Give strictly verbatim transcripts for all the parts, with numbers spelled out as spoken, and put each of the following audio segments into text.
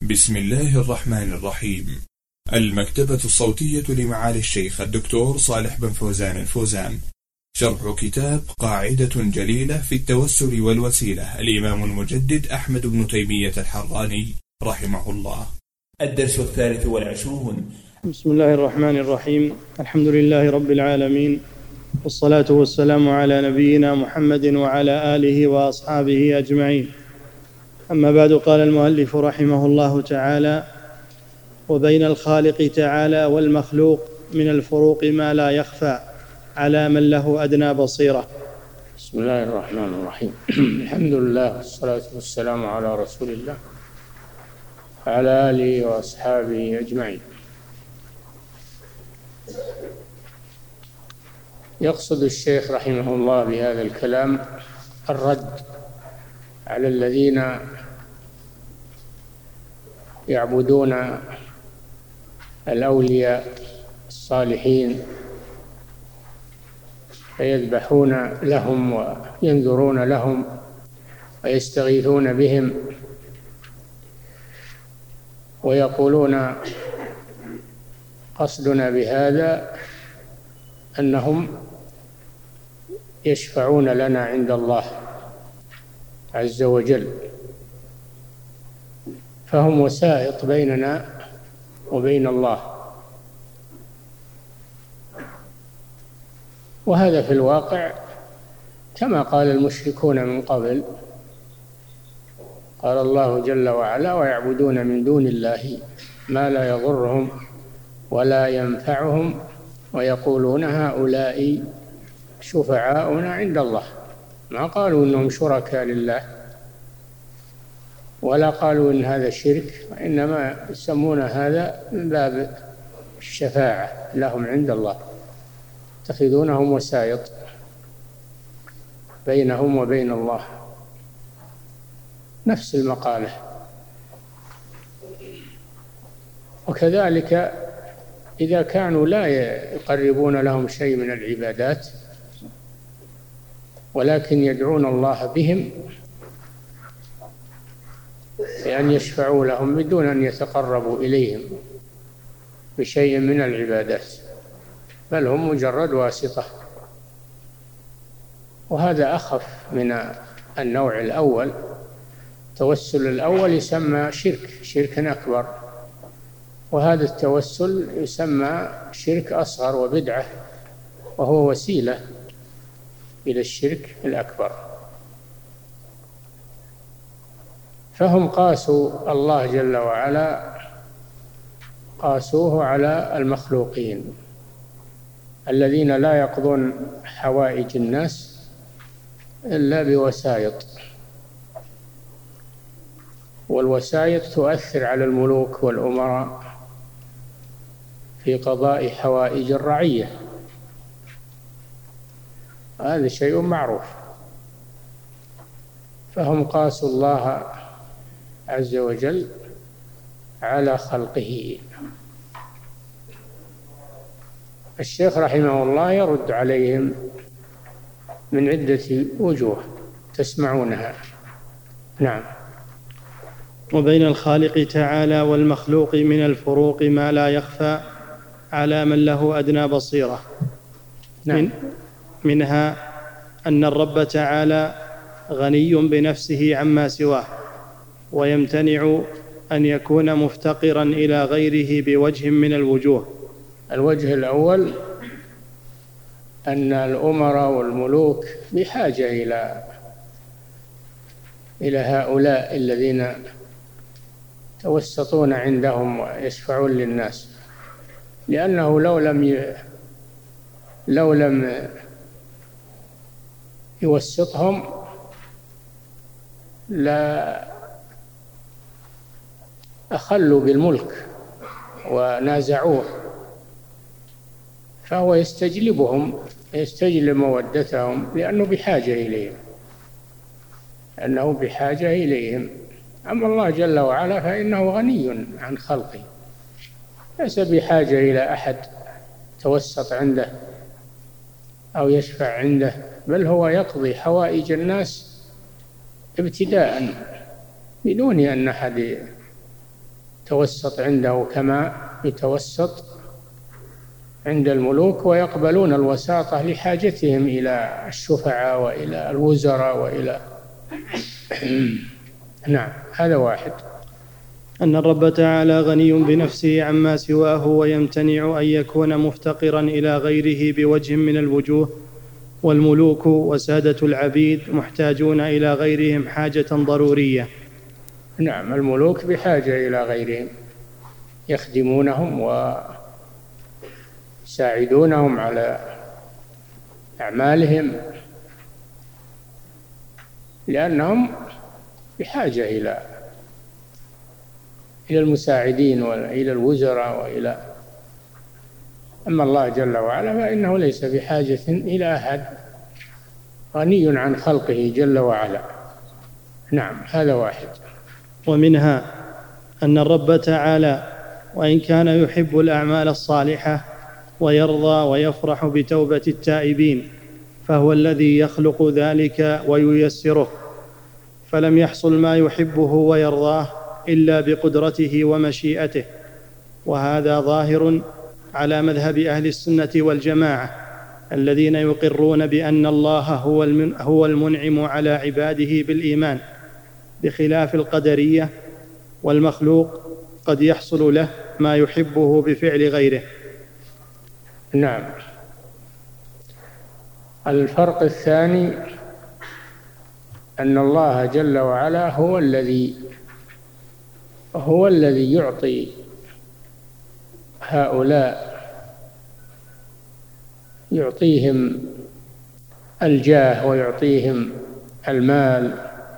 بسم الله الرحمن الرحيم. المكتبة الصوتية لمعالي الشيخ الدكتور صالح بن فوزان الفوزان، شرح كتاب قاعدة جليلة في التوسل والوسيلة، الإمام المجدد أحمد بن تيمية الحراني رحمه الله. الدرس الثالث والعشرون. بسم الله الرحمن الرحيم. الحمد لله رب العالمين، والصلاة والسلام على نبينا محمد وعلى آله وأصحابه أجمعين. أما بعد، قال المؤلف رحمه الله تعالى: وبين الخالق تعالى والمخلوق من الفروق ما لا يخفى على من له أدنى بصيرة. بسم الله الرحمن الرحيم. الحمد لله والصلاة والسلام على رسول الله وعلى آله وأصحابه أجمعين. يقصد الشيخ رحمه الله بهذا الكلام الرد على الذين يعبدون الأولياء الصالحين فيذبحون لهم وينذرون لهم ويستغيثون بهم، ويقولون قصدنا بهذا أنهم يشفعون لنا عند الله عز وجل، فهم وسائط بيننا وبين الله. وهذا في الواقع كما قال المشركون من قبل. قال الله جل وعلا: ويعبدون من دون الله ما لا يضرهم ولا ينفعهم ويقولون هؤلاء شفعاؤنا عند الله. ما قالوا إنهم شركاء لله ولا قالوا إن هذا شرك، وإنما يسمون هذا من باب الشفاعة لهم عند الله، يتخذونهم وسائط بينهم وبين الله. نفس المقالة. وكذلك إذا كانوا لا يقربون لهم شيء من العبادات ولكن يدعون الله بهم بأن يشفعوا لهم بدون أن يتقربوا إليهم بشيء من العبادات، بل هم مجرد واسطة. وهذا أخف من النوع الأول. التوسل الأول يسمى شرك شرك أكبر، وهذا التوسل يسمى شرك أصغر وبدعة، وهو وسيلة إلى الشرك الأكبر. فهم قاسوا الله جل وعلا، قاسوه على المخلوقين الذين لا يقضون حوائج الناس إلا بوسائط، والوسائط تؤثر على الملوك والأمراء في قضاء حوائج الرعية، هذا شيء معروف. فهم قاسوا الله عز وجل على خلقه. الشيخ رحمه الله يرد عليهم من عدة وجوه تسمعونها. نعم. وبين الخالق تعالى والمخلوق من الفروق ما لا يخفى على من له أدنى بصيرة. نعم. من منها أن الرب تعالى غني بنفسه عما سواه، ويمتنع أن يكون مفتقرا إلى غيره بوجه من الوجوه. الوجه الأول أن الأمراء والملوك بحاجة إلى إلى هؤلاء الذين توسطون عندهم ويشفعون للناس، لأنه لو لم ي... لو لم يوسطهم لا أخلوا بالملك ونازعوه، فهو يستجلبهم، يستجلب مودتهم، لأنه بحاجة إليهم أنه بحاجة إليهم. أما الله جل وعلا فإنه غني عن خلقه، ليس بحاجة إلى أحد توسط عنده أو يشفع عنده، بل هو يقضي حوائج الناس ابتداء بدون أن أحد يتوسط عنده كما يتوسط عند الملوك، ويقبلون الوساطة لحاجتهم إلى الشفعاء وإلى الوزراء وإلى نعم. هذا واحد. أن الرب تعالى غني بنفسه عما سواه، ويمتنع أن يكون مفتقرا إلى غيره بوجه من الوجوه، والملوك وسادة العبيد محتاجون إلى غيرهم حاجة ضرورية. نعم، الملوك بحاجة إلى غيرهم، يخدمونهم ويساعدونهم على أعمالهم، لأنهم بحاجة إلى إلى المساعدين وإلى الوزراء وإلى. أما الله جل وعلا فإنه ليس بحاجة إلى أحد، غني عن خلقه جل وعلا. نعم، هذا واحد. ومنها أن الرب تعالى وإن كان يحب الأعمال الصالحة ويرضى ويفرح بتوبة التائبين، فهو الذي يخلق ذلك وييسره، فلم يحصل ما يحبه ويرضاه إلا بقدرته ومشيئته. وهذا ظاهر على مذهب أهل السنة والجماعة الذين يقرون بأن الله هو المنعم على عباده بالإيمان، بخلاف القدرية، والمخلوق قد يحصل له ما يحبه بفعل غيره. نعم. الفرق الثاني أن الله جل وعلا هو الذي هو الذي يعطي هؤلاء، يعطيهم الجاه ويعطيهم المال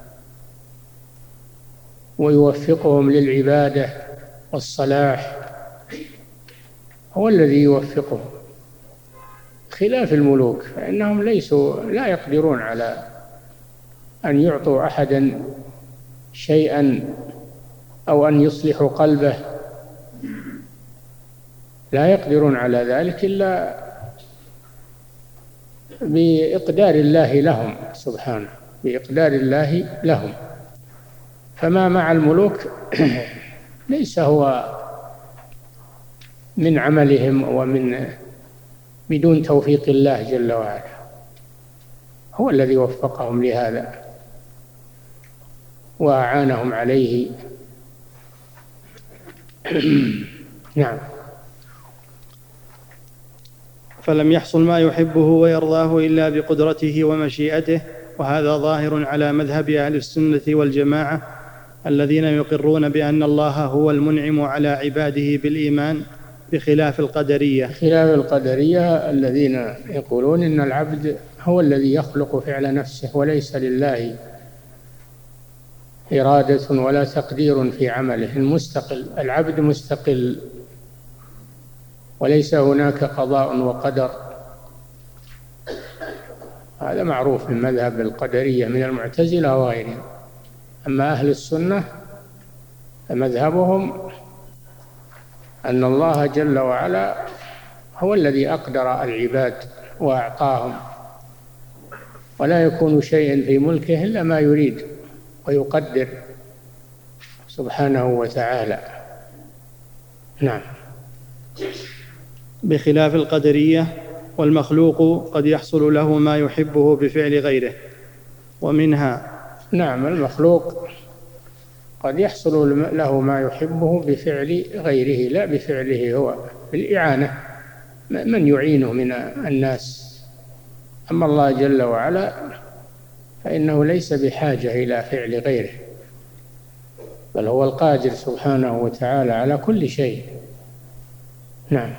ويوفقهم للعبادة والصلاح، هو الذي يوفقهم، خلاف الملوك فإنهم ليسوا لا يقدرون على أن يعطوا أحدا شيئا أو أن يصلحوا قلبه، لا يقدرون على ذلك إلا بإقدار الله لهم سبحانه، بإقدار الله لهم. فما مع الملوك ليس هو من عملهم ومن بدون توفيق الله جل وعلا، هو الذي وفقهم لهذا وأعانهم عليه. نعم. فلم يحصل ما يحبه ويرضاه إلا بقدرته ومشيئته، وهذا ظاهر على مذهب أهل السنة والجماعة الذين يقرون بأن الله هو المنعم على عباده بالإيمان، بخلاف القدرية. خلاف القدرية الذين يقولون إن العبد هو الذي يخلق فعل نفسه وليس لله إرادة ولا تقدير في عمله، المستقل، العبد مستقل وليس هناك قضاء وقدر. هذا معروف من مذهب القدرية من المعتزلة وغيرهم. أما أهل السنة فمذهبهم أن الله جل وعلا هو الذي أقدر العباد وأعطاهم، ولا يكون شيء في ملكه إلا ما يريد ويقدر سبحانه وتعالى. نعم. بخلاف القدرية، والمخلوق قد يحصل له ما يحبه بفعل غيره. ومنها نعم، المخلوق قد يحصل له ما يحبه بفعل غيره لا بفعله هو، بالإعانة، من يعينه من الناس. أما الله جل وعلا فإنه ليس بحاجة إلى فعل غيره، بل هو القادر سبحانه وتعالى على كل شيء. نعم.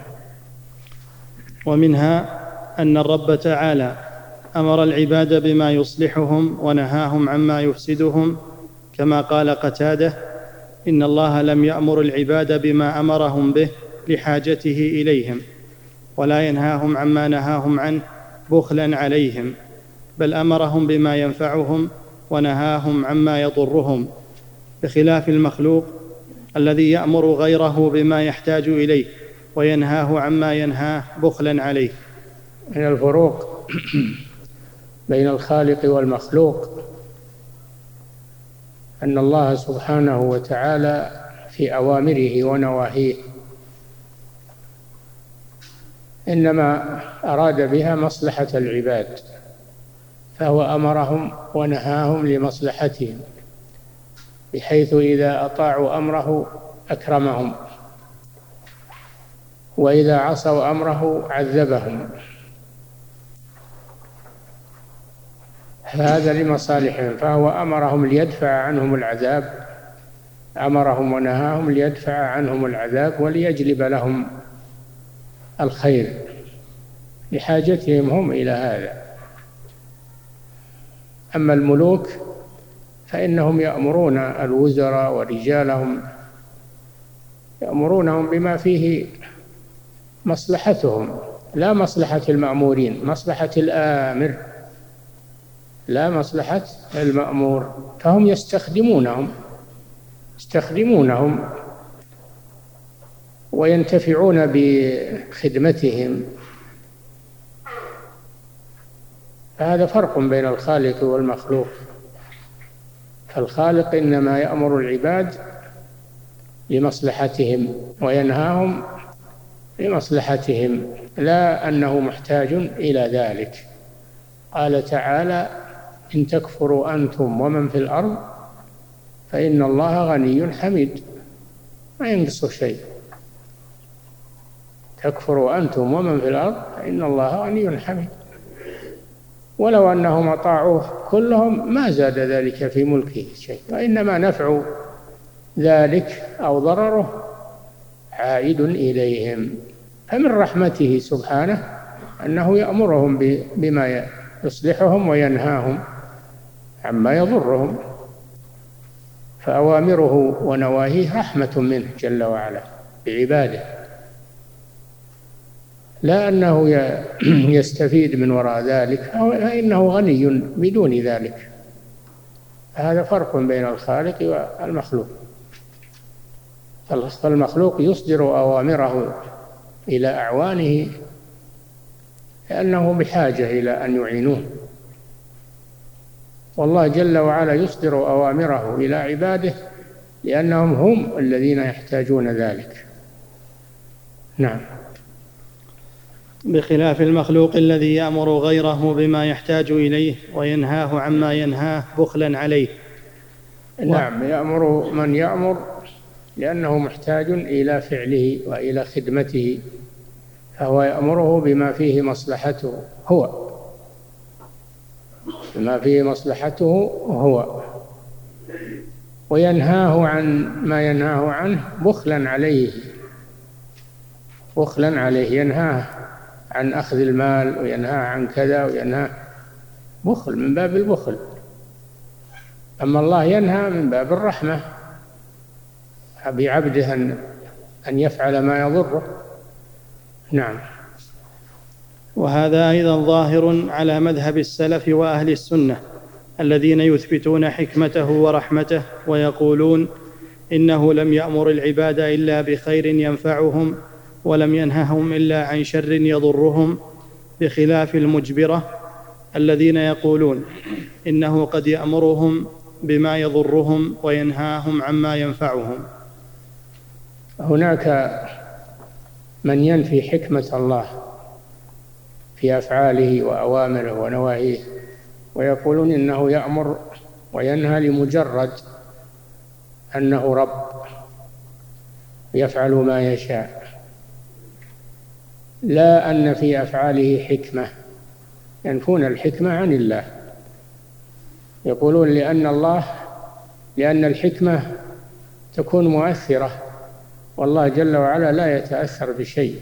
ومنها أن الرب تعالى أمر العباد بما يصلحهم ونهاهم عما يفسدهم، كما قال قتادة: إن الله لم يأمر العباد بما أمرهم به لحاجته إليهم، ولا ينهاهم عما نهاهم عنه بخلا عليهم، بل أمرهم بما ينفعهم ونهاهم عما يضرهم، بخلاف المخلوق الذي يأمر غيره بما يحتاج إليه وينهاه عما ينهاه بخلا عليه. من الفروق بين الخالق والمخلوق أن الله سبحانه وتعالى في أوامره ونواهيه، إنما أراد بها مصلحة العباد، فهو أمرهم ونهاهم لمصلحتهم، بحيث إذا أطاعوا أمره أكرمهم، وإذا عصوا أمره عذبهم. هذا لمصالحهم، فهو أمرهم ليدفع عنهم العذاب، أمرهم ونهاهم ليدفع عنهم العذاب وليجلب لهم الخير لحاجتهم هم إلى هذا. أما الملوك فإنهم يأمرون الوزراء ورجالهم، يأمرونهم بما فيه مصلحتهم، لا مصلحة المأمورين، مصلحة الآمر لا مصلحة المأمور، فهم يستخدمونهم يستخدمونهم وينتفعون بخدمتهم. فهذا فرق بين الخالق والمخلوق، فالخالق إنما يأمر العباد لمصلحتهم وينهاهم لمصلحتهم، لا أنه محتاج إلى ذلك. قال تعالى: إن تكفروا أنتم ومن في الأرض فإن الله غني حميد، ما ينقص شيء. تكفروا أنتم ومن في الأرض فإن الله غني حميد، ولو أنهم أطاعوه كلهم ما زاد ذلك في ملكه شيء، وإنما نفع ذلك أو ضرره عائد إليهم. فمن رحمته سبحانه أنه يأمرهم بما يصلحهم وينهاهم عما يضرهم، فأوامره ونواهيه رحمة منه جل وعلا بعباده، لا أنه يستفيد من وراء ذلك، فإنه غني بدون ذلك. هذا فرق بين الخالق والمخلوق. فالمخلوق يصدر أوامره إلى أعوانه لأنه بحاجة إلى أن يعينوه، والله جل وعلا يصدر أوامره إلى عباده لأنهم هم الذين يحتاجون ذلك. نعم. بخلاف المخلوق الذي يأمر غيره بما يحتاج إليه وينهاه عما ينهاه بخلا عليه. نعم، يأمر من يأمر لأنه محتاج إلى فعله وإلى خدمته، فهو يأمره بما فيه مصلحته هو بما فيه مصلحته هو وينهاه عن ما ينهاه عنه بخلا عليه بخلا عليه ينهاه عن أخذ المال وينهاه عن كذا وينهاه بخل، من باب البخل. أما الله ينهى من باب الرحمة بعبده أن يفعل ما يضره. نعم. وهذا أيضا ظاهر على مذهب السلف وأهل السنة الذين يثبتون حكمته ورحمته ويقولون إنه لم يأمر العباد إلا بخير ينفعهم ولم ينههم إلا عن شر يضرهم، بخلاف المجبرة الذين يقولون إنه قد يأمرهم بما يضرهم وينهاهم عما ينفعهم. هناك من ينفي حكمة الله في أفعاله وأوامره ونواهيه، ويقولون إنه يأمر وينهى لمجرد أنه رب يفعل ما يشاء، لا أن في أفعاله حكمة، ينفون الحكمة عن الله. يقولون لأن الله لأن الحكمة تكون مؤثرة، والله جل وعلا لا يتأثر بشيء،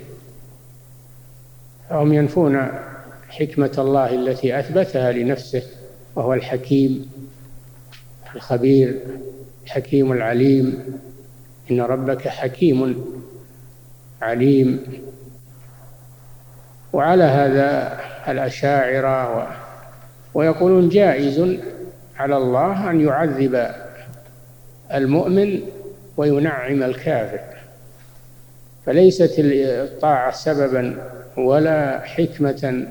فهم ينفون حكمة الله التي أثبتها لنفسه، وهو الحكيم الخبير الحكيم العليم، إن ربك حكيم عليم. وعلى هذا الأشاعرة و... ويقولون جائز على الله أن يعذب المؤمن وينعم الكافر، فليست الطاعة سببا ولا حكمة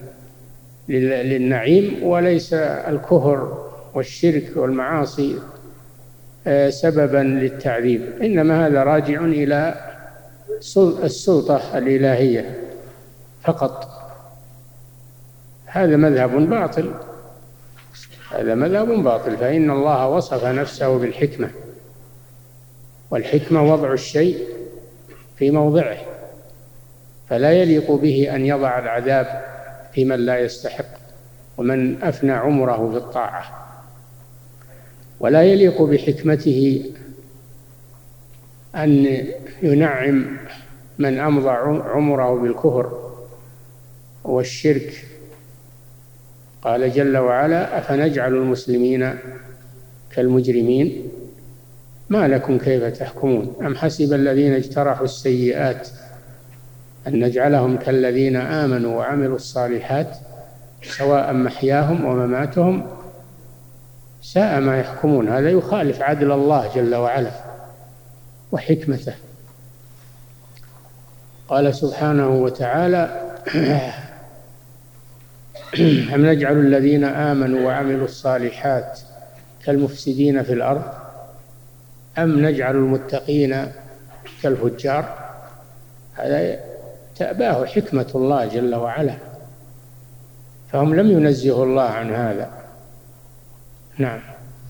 للنعيم، وليس الكفر والشرك والمعاصي سببا للتعذيب، إنما هذا راجع إلى السلطة الإلهية فقط. هذا مذهب باطل، هذا مذهب باطل، فإن الله وصف نفسه بالحكمة، والحكمة وضع الشيء في موضعه، فلا يليق به أن يضع العذاب في من لا يستحق ومن أفنى عمره في الطاعة، ولا يليق بحكمته أن ينعم من أمضى عمره بالكفر والشرك. قال جل وعلا: أفنجعل المسلمين كالمجرمين ما لكم كيف تحكمون أم حسب الذين اجترحوا السيئات أن نجعلهم كالذين آمنوا وعملوا الصالحات سواء محياهم ومماتهم ساء ما يحكمون. هذا يخالف عدل الله جل وعلا وحكمته. قال سبحانه وتعالى: أم نجعل الذين آمنوا وعملوا الصالحات كالمفسدين في الأرض أم نجعل المتقين كالفجار. هذا تأباه حكمة الله جل وعلا، فهم لم ينزهوا الله عن هذا. نعم.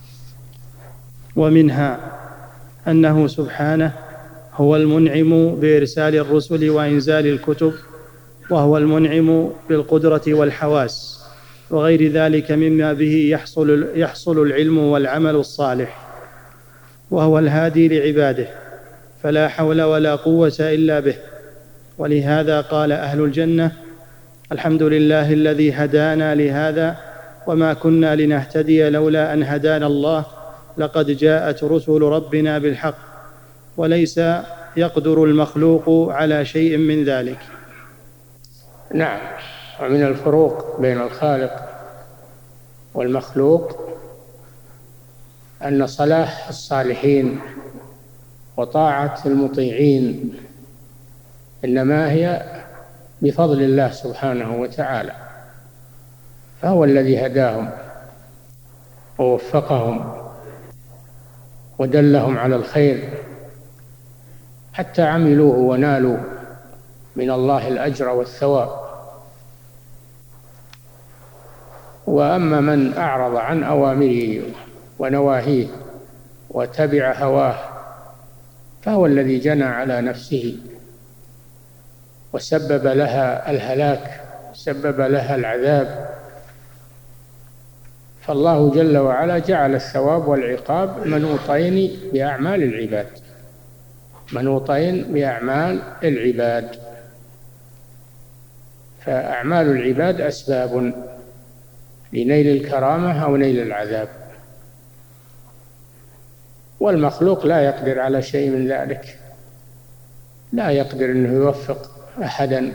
ومنها أنه سبحانه هو المنعم بإرسال الرسل وإنزال الكتب، وهو المنعم بالقدرة والحواس وغير ذلك مما به يحصل, يحصل العلم والعمل الصالح، وهو الهادي لعباده، فلا حول ولا قوة إلا به. ولهذا قال أهل الجنة: الحمد لله الذي هدانا لهذا وما كنا لنهتدي لولا أن هدانا الله لقد جاءت رسل ربنا بالحق. وليس يقدر المخلوق على شيء من ذلك. نعم. ومن الفروق بين الخالق والمخلوق أن صلاح الصالحين وطاعة المطيعين إنما هي بفضل الله سبحانه وتعالى، فهو الذي هداهم ووفقهم ودلهم على الخير حتى عملوه ونالوا من الله الأجر والثواب. وأما من أعرض عن أوامره ونواهيه وتبع هواه فهو الذي جنى على نفسه وسبب لها الهلاك، سبب لها العذاب. فالله جل وعلا جعل الثواب والعقاب منوطين بأعمال العباد، منوطين بأعمال العباد، فأعمال العباد أسباب لنيل الكرامة أو نيل العذاب، والمخلوق لا يقدر على شيء من ذلك، لا يقدر أنه يوفق أحدا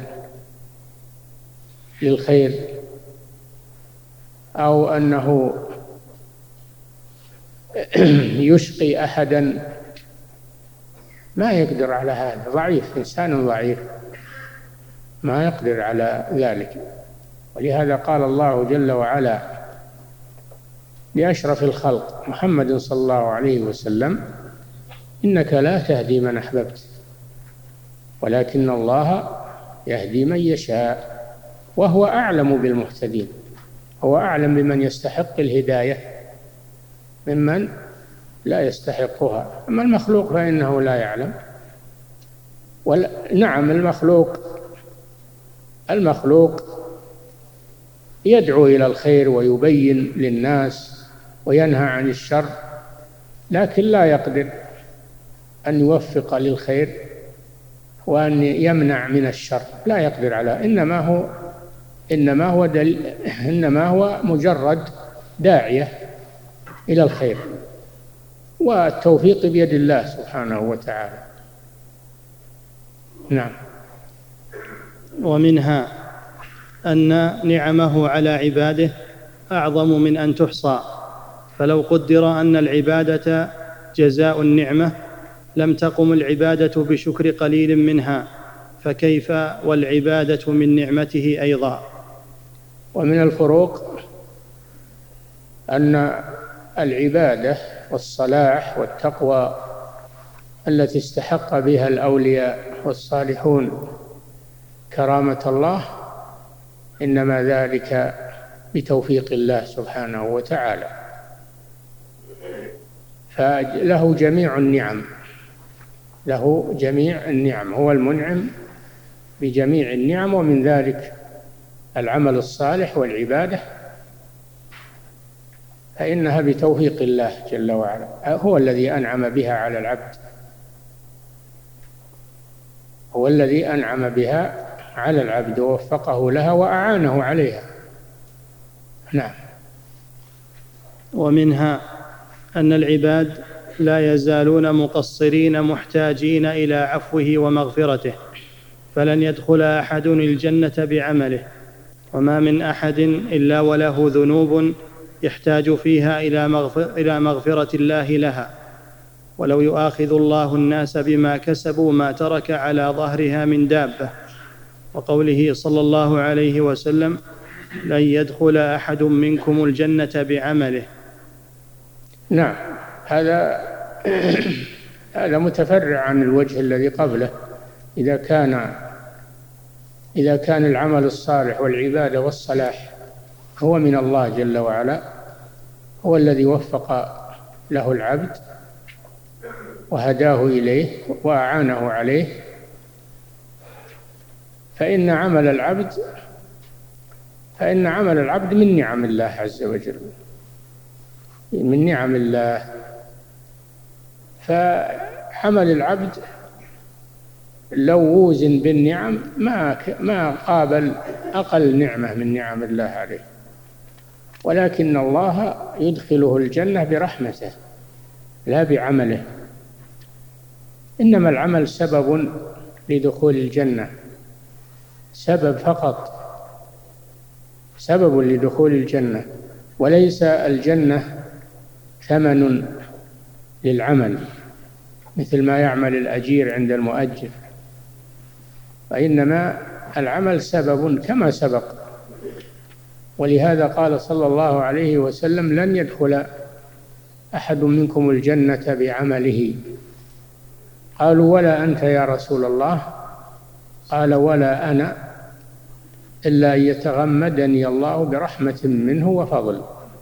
للخير أو أنه يشقي أحدا، ما يقدر على هذا، ضعيف، إنسان ضعيف ما يقدر على ذلك. ولهذا قال الله جل وعلا لأشرف الخلق محمد صلى الله عليه وسلم: إنك لا تهدي من أحببت ولكن الله يهدي من يشاء وهو أعلم بالمهتدين. هو أعلم بمن يستحق الهداية ممن لا يستحقها. أما المخلوق فإنه لا يعلم. نعم، المخلوق المخلوق يدعو إلى الخير ويبين للناس وينهى عن الشر، لكن لا يقدر أن يوفق للخير وأن يمنع من الشر، لا يقدر على. إنما هو إنما هو دل إنما هو مجرد داعية إلى الخير، والتوفيق بيد الله سبحانه وتعالى. نعم. ومنها أن نعمه على عباده أعظم من أن تحصى، فلو قدر أن العبادة جزاء النعمة لم تقم العبادة بشكر قليل منها، فكيف والعبادة من نعمته أيضا. ومن الفروق أن العبادة والصلاح والتقوى التي استحق بها الأولياء والصالحون كرامة الله، إنما ذلك بتوفيق الله سبحانه وتعالى. فله جميع النعم، له جميع النعم، هو المنعم بجميع النعم، ومن ذلك العمل الصالح والعبادة، فإنها بتوفيق الله جل وعلا، هو الذي أنعم بها على العبد، هو الذي أنعم بها على العبد ووفقه لها وأعانه عليها. نعم. ومنها أن العباد لا يزالون مقصرين محتاجين إلى عفوه ومغفرته، فلن يدخل أحد الجنة بعمله، وما من أحد إلا وله ذنوب يحتاج فيها إلى مغفرة الله لها، ولو يؤاخذ الله الناس بما كسبوا ما ترك على ظهرها من دابة. وقوله صلى الله عليه وسلم: لن يدخل أحد منكم الجنة بعمله. نعم، هذا هذا متفرع عن الوجه الذي قبله. إذا كان إذا كان العمل الصالح والعبادة والصلاح هو من الله جل وعلا، هو الذي وفق له العبد وهداه إليه وأعانه عليه، فإن عمل العبد فإن عمل العبد من نعم الله عز وجل، من نعم الله. فعمل العبد لو وزن بالنعم ما ما قابل أقل نعمة من نعم الله عليه، ولكن الله يدخله الجنة برحمته لا بعمله. إنما العمل سبب لدخول الجنة، سبب فقط، سبب لدخول الجنة، وليس الجنة ثمن للعمل مثل ما يعمل الأجير عند المؤجر، وإنما العمل سبب كما سبق. ولهذا قال صلى الله عليه وسلم: لن يدخل أحد منكم الجنة بعمله. قالوا: ولا أنت يا رسول الله؟ قال: ولا أنا، إلا أن يتغمدني الله برحمة منه وفضل.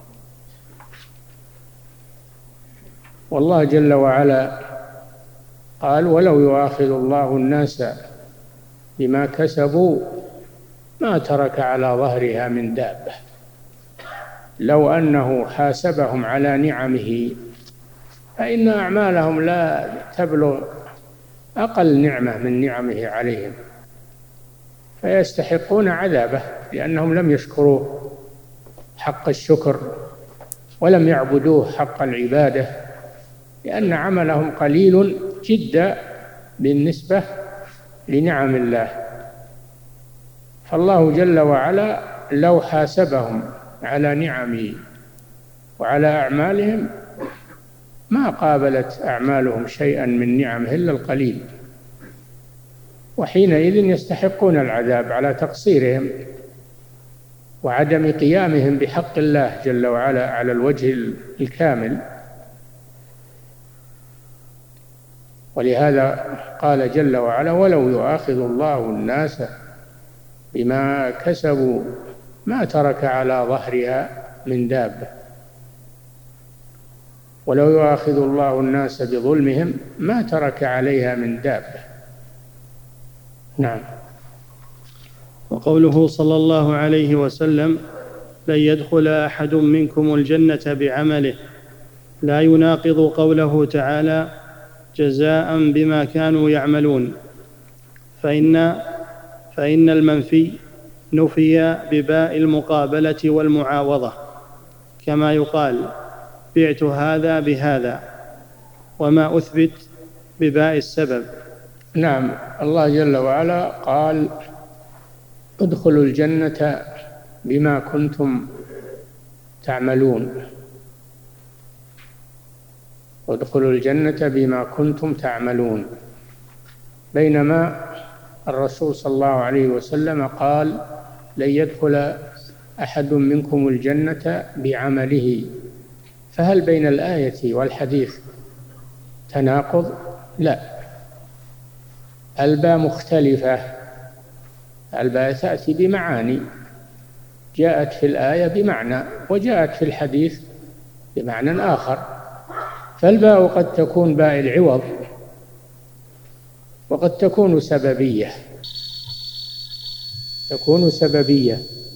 والله جل وعلا قال: ولو يؤاخذ الله الناس بما كسبوا ما ترك على ظهرها من دابة. لو أنه حاسبهم على نعمه فإن أعمالهم لا تبلغ أقل نعمة من نعمه عليهم، فيستحقون عذابه لأنهم لم يشكروه حق الشكر ولم يعبدوه حق العبادة، لأن عملهم قليل جدا بالنسبة لنعم الله. فالله جل وعلا لو حاسبهم على نعمه وعلى أعمالهم ما قابلت أعمالهم شيئا من نعمه إلا القليل، وحينئذ يستحقون العذاب على تقصيرهم وعدم قيامهم بحق الله جل وعلا على الوجه الكامل. ولهذا قال جل وعلا: ولو يؤاخذ الله الناس بما كسبوا ما ترك على ظهرها من دابة. ولو يؤاخذ الله الناس بظلمهم ما ترك عليها من دابة. نعم. وقوله صلى الله عليه وسلم: لن يدخل أحد منكم الجنة بعمله، لا يناقض قوله تعالى: جزاء بما كانوا يعملون، فإن فإن المنفي نفي بباء المقابلة والمعاوضة، كما يقال: بعت هذا بهذا، وما أثبت بباء السبب. نعم، الله جل وعلا قال: ادخلوا الجنة بما كنتم تعملون، ادخلوا الجنة بما كنتم تعملون، بينما الرسول صلى الله عليه وسلم قال: لن يدخل أحد منكم الجنة بعمله، فهل بين الآية والحديث تناقض؟ لا، الباء مختلفة، الباء تأتي بمعاني، جاءت في الآية بمعنى وجاءت في الحديث بمعنى آخر. فالباء قد تكون باء العوض وقد تكون سببية، تكون سببية.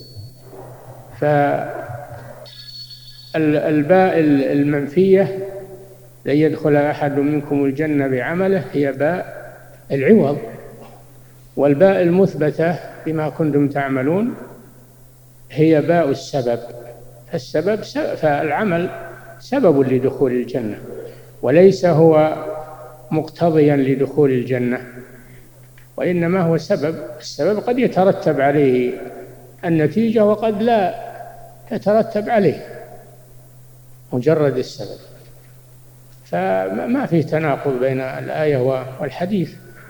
فالباء المنفية لن يدخل أحد منكم الجنة بعمله هي باء العوض، والباء المثبتة بما كنتم تعملون هي باء السبب. فالسبب فالعمل سبب لدخول الجنة وليس هو مقتضيا لدخول الجنة، وإنما هو سبب. السبب قد يترتب عليه النتيجة وقد لا تترتب عليه، مجرد السبب. فما فيه تناقض بين الآية والحديث،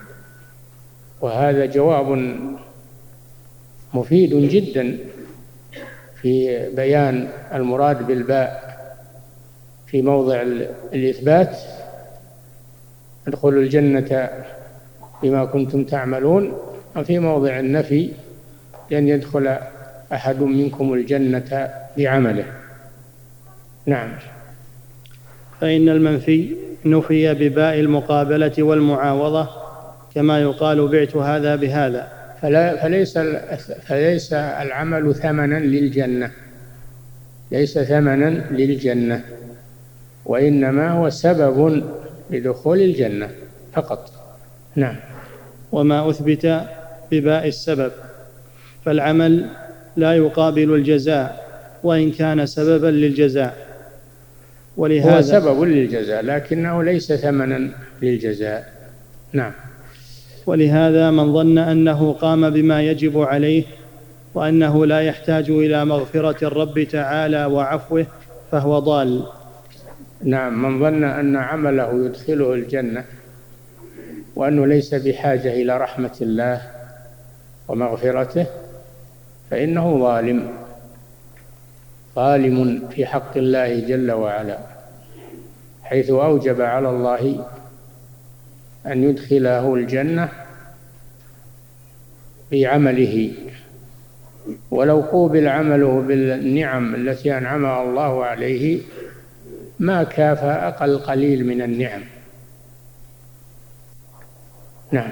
وهذا جواب مفيد جدا في بيان المراد بالباء في موضع الإثبات، ادخلوا الجنة بما كنتم تعملون، وفي موضع النفي لن يدخل أحد منكم الجنة بعمله. نعم. فإن المنفي نفي بباء المقابلة والمعاوضة، كما يقال بعت هذا بهذا. فلا فليس فليس العمل ثمنا للجنة، ليس ثمنا للجنة، وإنما هو سبب لدخول الجنة فقط. نعم. وما أثبت بباء السبب، فالعمل لا يقابل الجزاء وإن كان سببا للجزاء، ولهذا هو سبب للجزاء لكنه ليس ثمنا للجزاء. نعم. ولهذا من ظن أنه قام بما يجب عليه وأنه لا يحتاج إلى مغفرة الرب تعالى وعفوه فهو ضال. نعم، من ظن أن عمله يدخله الجنة وأنه ليس بحاجة إلى رحمة الله ومغفرته فإنه ظالم، ظالم في حق الله جل وعلا، حيث أوجب على الله أن يدخله الجنة بعمله، ولو قوبل عمله بالنعم التي أنعمها الله عليه ما كافى أقل قليل من النعم. نعم.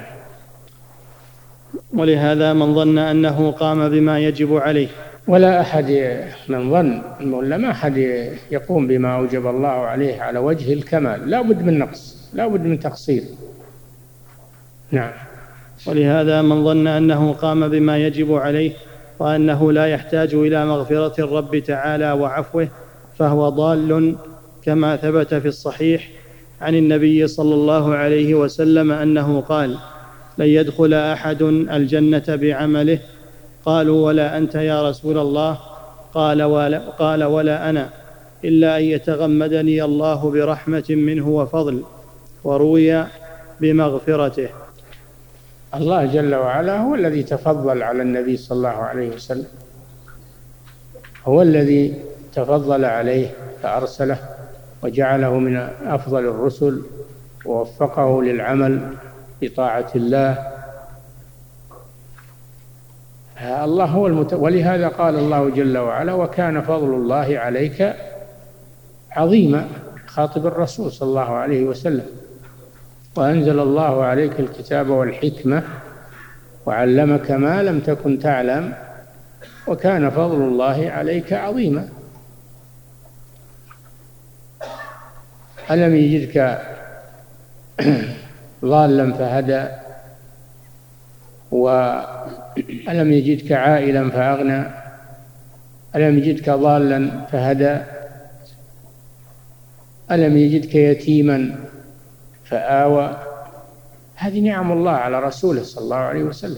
ولهذا من ظن أنه قام بما يجب عليه، ولا أحد من ظن، ولا ما أحد يقوم بما أوجب الله عليه على وجه الكمال، لا بد من نقص، لا بد من تقصير. نعم. ولهذا من ظن أنه قام بما يجب عليه وأنه لا يحتاج إلى مغفرة الرب تعالى وعفوه فهو ضال، كما ثبت في الصحيح عن النبي صلى الله عليه وسلم أنه قال: لن يدخل أحد الجنة بعمله. قالوا: ولا أنت يا رسول الله؟ قال ولا, قال ولا أنا، إلا أن يتغمدني الله برحمة منه وفضل، وروي بمغفرته. الله جل وعلا هو الذي تفضل على النبي صلى الله عليه وسلم، هو الذي تفضل عليه فأرسله وجعله من أفضل الرسل ووفقه للعمل بطاعة الله. الله هو المت... ولهذا قال الله جل وعلا: وكان فضل الله عليك عظيما، خاطب الرسول صلى الله عليه وسلم: وأنزل الله عليك الكتاب والحكمة وعلمك ما لم تكن تعلم وكان فضل الله عليك عظيما. ألم يجدك ضالا فهدى، وألم يجدك عائلا فأغنى، ألم يجدك ضالا فهدى، ألم يجدك يتيما فآوى. هذه نعم الله على رسوله صلى الله عليه وسلم،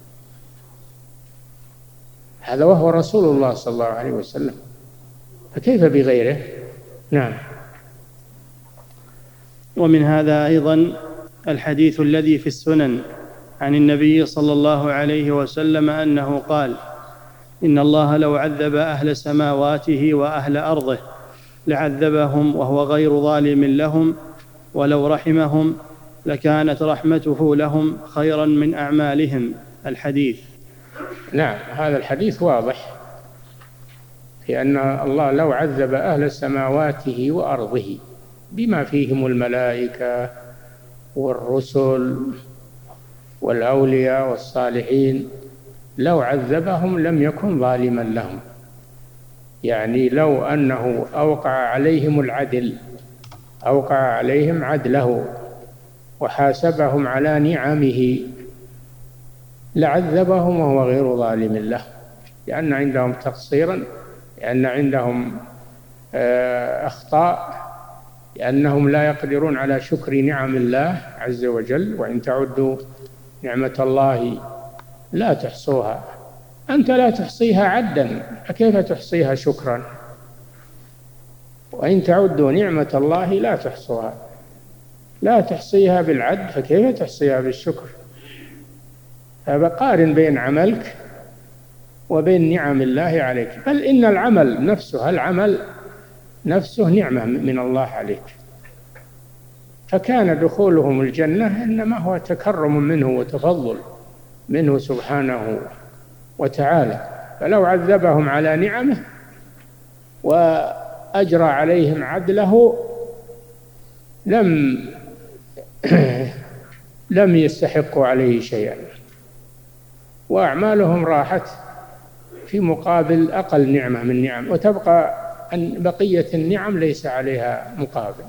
هذا وهو رسول الله صلى الله عليه وسلم، فكيف بغيره؟ نعم. ومن هذا أيضا الحديث الذي في السنن عن النبي صلى الله عليه وسلم أنه قال: إن الله لو عذب أهل سماواته وأهل أرضه لعذبهم وهو غير ظالم لهم، ولو رحمهم لكانت رحمته لهم خيرا من أعمالهم. الحديث. نعم، هذا الحديث واضح في أن الله لو عذب أهل سماواته وأرضه بما فيهم الملائكة والرسل والأولياء والصالحين، لو عذبهم لم يكن ظالما لهم، يعني لو أنه أوقع عليهم العدل، أوقع عليهم عدله وحاسبهم على نعمه لعذبهم وهو غير ظالم له، لأن عندهم تقصيرا، لأن عندهم أخطاء، لأنهم لا يقدرون على شكر نعم الله عز وجل. وإن تعدوا نعمة الله لا تحصوها، أنت لا تحصيها عدا، فكيف تحصيها شكرا؟ وإن تعدوا نعمة الله لا تحصوها، لا تحصيها بالعد، فكيف تحصيها بالشكر؟ فقارن بين عملك وبين نعم الله عليك، بل إن العمل نفسه العمل نفسه نعمة من الله عليك. فكان دخولهم الجنة إنما هو تكرم منه وتفضل منه سبحانه وتعالى. فلو عذبهم على نعمه وأجرى عليهم عدله لم لم يستحقوا عليه شيئا، وأعمالهم راحت في مقابل أقل نعمة من نعم، وتبقى أن بقية النعم ليس عليها مقابل،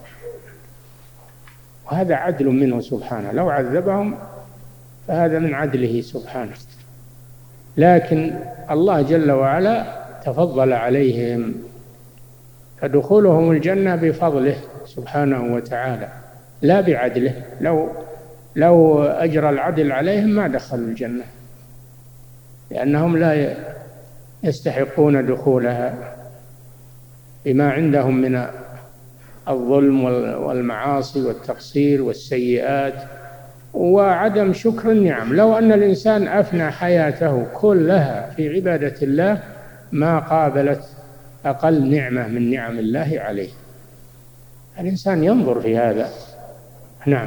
وهذا عدل منه سبحانه. لو عذبهم فهذا من عدله سبحانه، لكن الله جل وعلا تفضل عليهم، فدخولهم الجنة بفضله سبحانه وتعالى لا بعدله. لو لو أجرى العدل عليهم ما دخلوا الجنة، لأنهم لا يستحقون دخولها بما عندهم من الظلم والمعاصي والتقصير والسيئات وعدم شكر النعم. لو أن الإنسان أفنى حياته كلها في عبادة الله ما قابلت أقل نعمة من نعم الله عليه. الإنسان ينظر في هذا. نعم.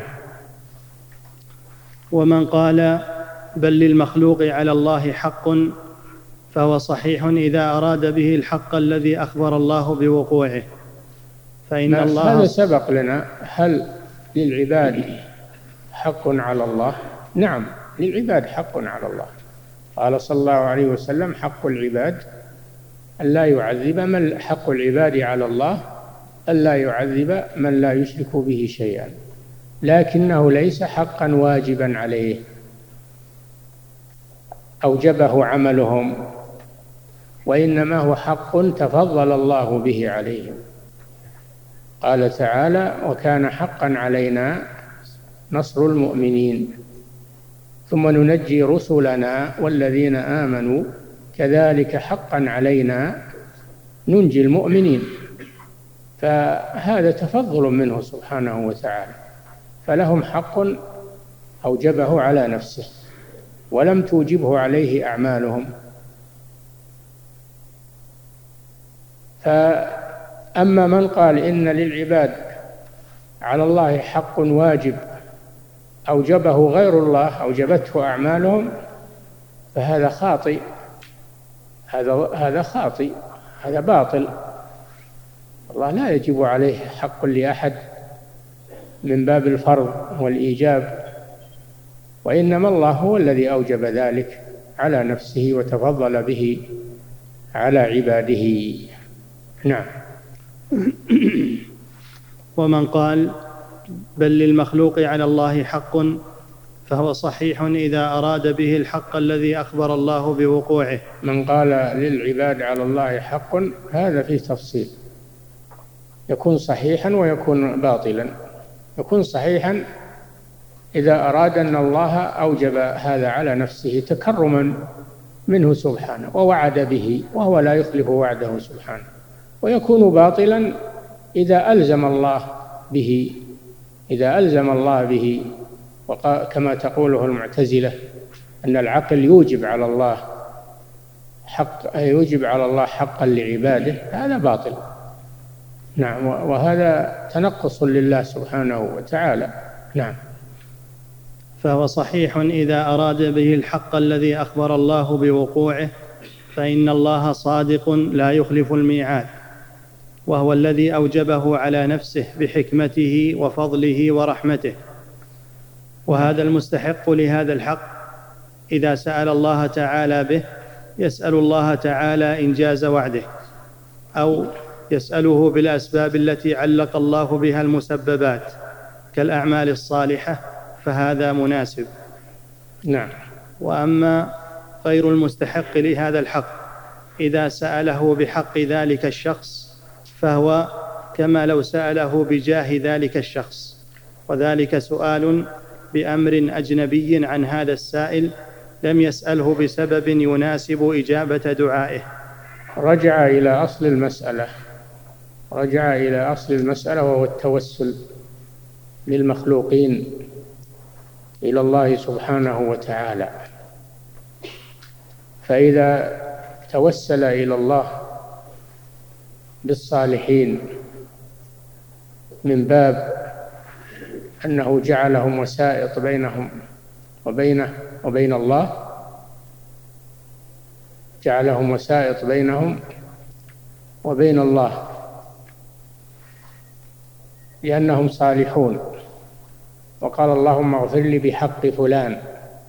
ومن قال بل للمخلوق على الله حق فهو صحيح إذا أراد به الحق الذي أخبر الله بوقوعه، فإن الله. هذا سبق لنا. هل للعباد حق على الله؟ نعم، للعباد حق على الله. قال صلى الله عليه وسلم: حق العباد ألا يعذب من حق العباد على الله ألا يعذب من لا يشرك به شيئا، لكنه ليس حقا واجبا عليه أوجبه عملهم، وإنما هو حق تفضل الله به عليهم. قال تعالى: وكان حقا علينا نصر المؤمنين ثم ننجي رسلنا والذين آمنوا كذلك حقا علينا ننجي المؤمنين. فهذا تفضل منه سبحانه وتعالى، فلهم حق أوجبه على نفسه ولم توجبه عليه أعمالهم. فأما من قال إن للعباد على الله حق واجب أوجبه غير الله أوجبته أعمالهم فهذا خاطئ، هذا هذا خاطئ، هذا باطل. الله لا يجب عليه حق لأحد من باب الفرض والإيجاب، وإنما الله هو الذي أوجب ذلك على نفسه وتفضل به على عباده. نعم. ومن قال بل للمخلوق على الله حق فهو صحيح إذا أراد به الحق الذي أخبر الله بوقوعه. من قال للعباد على الله حق هذا فيه تفصيل، يكون صحيحا ويكون باطلا. يكون صحيحا إذا أراد أن الله أوجب هذا على نفسه تكرما منه سبحانه ووعد به وهو لا يخلف وعده سبحانه، ويكون باطلا إذا ألزم الله به إذا ألزم الله به كما تقوله المعتزلة أن العقل يوجب على الله حق يوجب على الله حقا لعباده، هذا باطل. نعم، وهذا تنقص لله سبحانه وتعالى. نعم. فهو صحيح إذا أراد به الحق الذي أخبر الله بوقوعه، فإن الله صادق لا يخلف الميعاد، وهو الذي أوجبه على نفسه بحكمته وفضله ورحمته. وهذا المستحق لهذا الحق إذا سأل الله تعالى به يسأل الله تعالى إنجاز وعده، أو يسأله بالأسباب التي علق الله بها المسببات كالأعمال الصالحة، فهذا مناسب. نعم. وأما غير المستحق لهذا الحق إذا سأله بحق ذلك الشخص، فهو كما لو سأله بجاه ذلك الشخص، وذلك سؤال بأمر أجنبي عن هذا السائل لم يسأله بسبب يناسب إجابة دعائه. رجع إلى أصل المسألة رجع إلى أصل المسألة وهو التوسل للمخلوقين إلى الله سبحانه وتعالى. فإذا توسل إلى الله بالصالحين من باب أنه جعلهم وسائط بينهم وبينه وبين الله، جعلهم وسائط بينهم وبين الله لأنهم صالحون، وقال اللهم اغفر لي بحق فلان،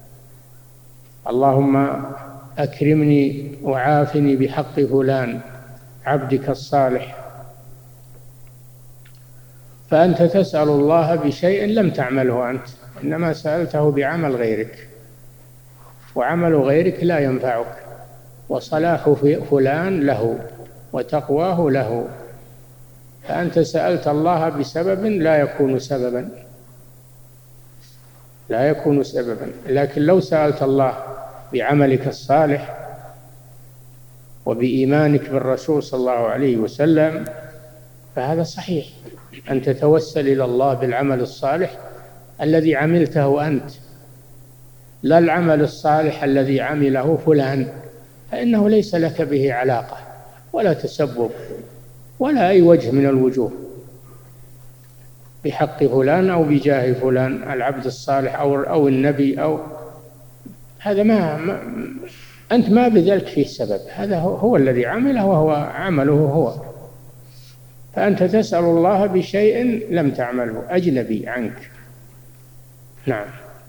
اللهم أكرمني وعافني بحق فلان عبدك الصالح. فأنت تسأل الله بشيء لم تعمله أنت، إنما سألته بعمل غيرك، وعمل غيرك لا ينفعك، وصلاح فلان له وتقواه له، فأنت سألت الله بسبب لا يكون سببا لا يكون سببا لكن لو سألت الله بعملك الصالح وبإيمانك بالرسول صلى الله عليه وسلم فهذا صحيح، أن تتوسل إلى الله بالعمل الصالح الذي عملته أنت، لا العمل الصالح الذي عمله فلان، فإنه ليس لك به علاقة ولا تسبب ولا أي وجه من الوجوه بحق فلان أو بجاه فلان العبد الصالح أو أو النبي، أو هذا ما, ما أنت ما بذلك فيه سبب، هذا هو, هو الذي عمله وهو عمله هو، فأنت تسأل الله بشيء لم تعمله أجنبي عنك. نعم.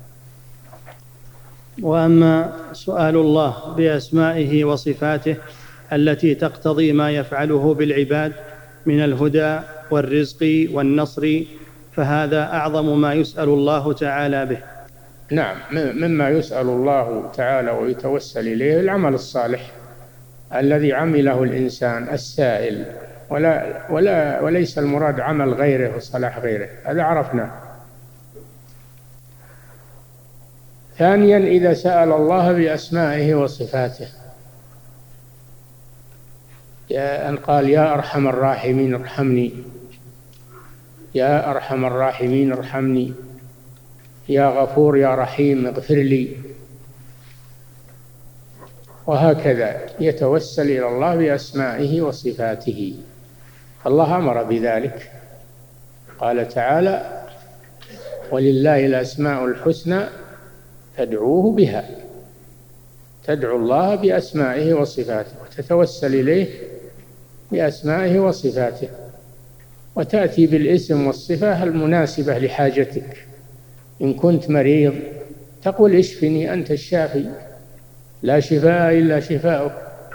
وأما سؤال الله بأسمائه وصفاته التي تقتضي ما يفعله بالعباد من الهدى والرزق والنصر، فهذا أعظم ما يسأل الله تعالى به. نعم، مما يسأل الله تعالى ويتوسل إليه العمل الصالح الذي عمله الإنسان السائل، ولا ولا وليس المراد عمل غيره وصلاح غيره، هذا عرفنا. ثانيا، إذا سأل الله بأسمائه وصفاته، أن قال يا أرحم الراحمين ارحمني، يا أرحم الراحمين ارحمني، يا غفور يا رحيم اغفر لي، وهكذا يتوسل إلى الله بأسمائه وصفاته. الله أمر بذلك، قال تعالى ولله الأسماء الحسنى فادعوه بها، تدعو الله بأسمائه وصفاته وتتوسل إليه بأسمائه وصفاته، وتأتي بالاسم والصفة المناسبة لحاجتك. إن كنت مريض تقول اشفني أنت الشافي لا شفاء إلا شفاؤك،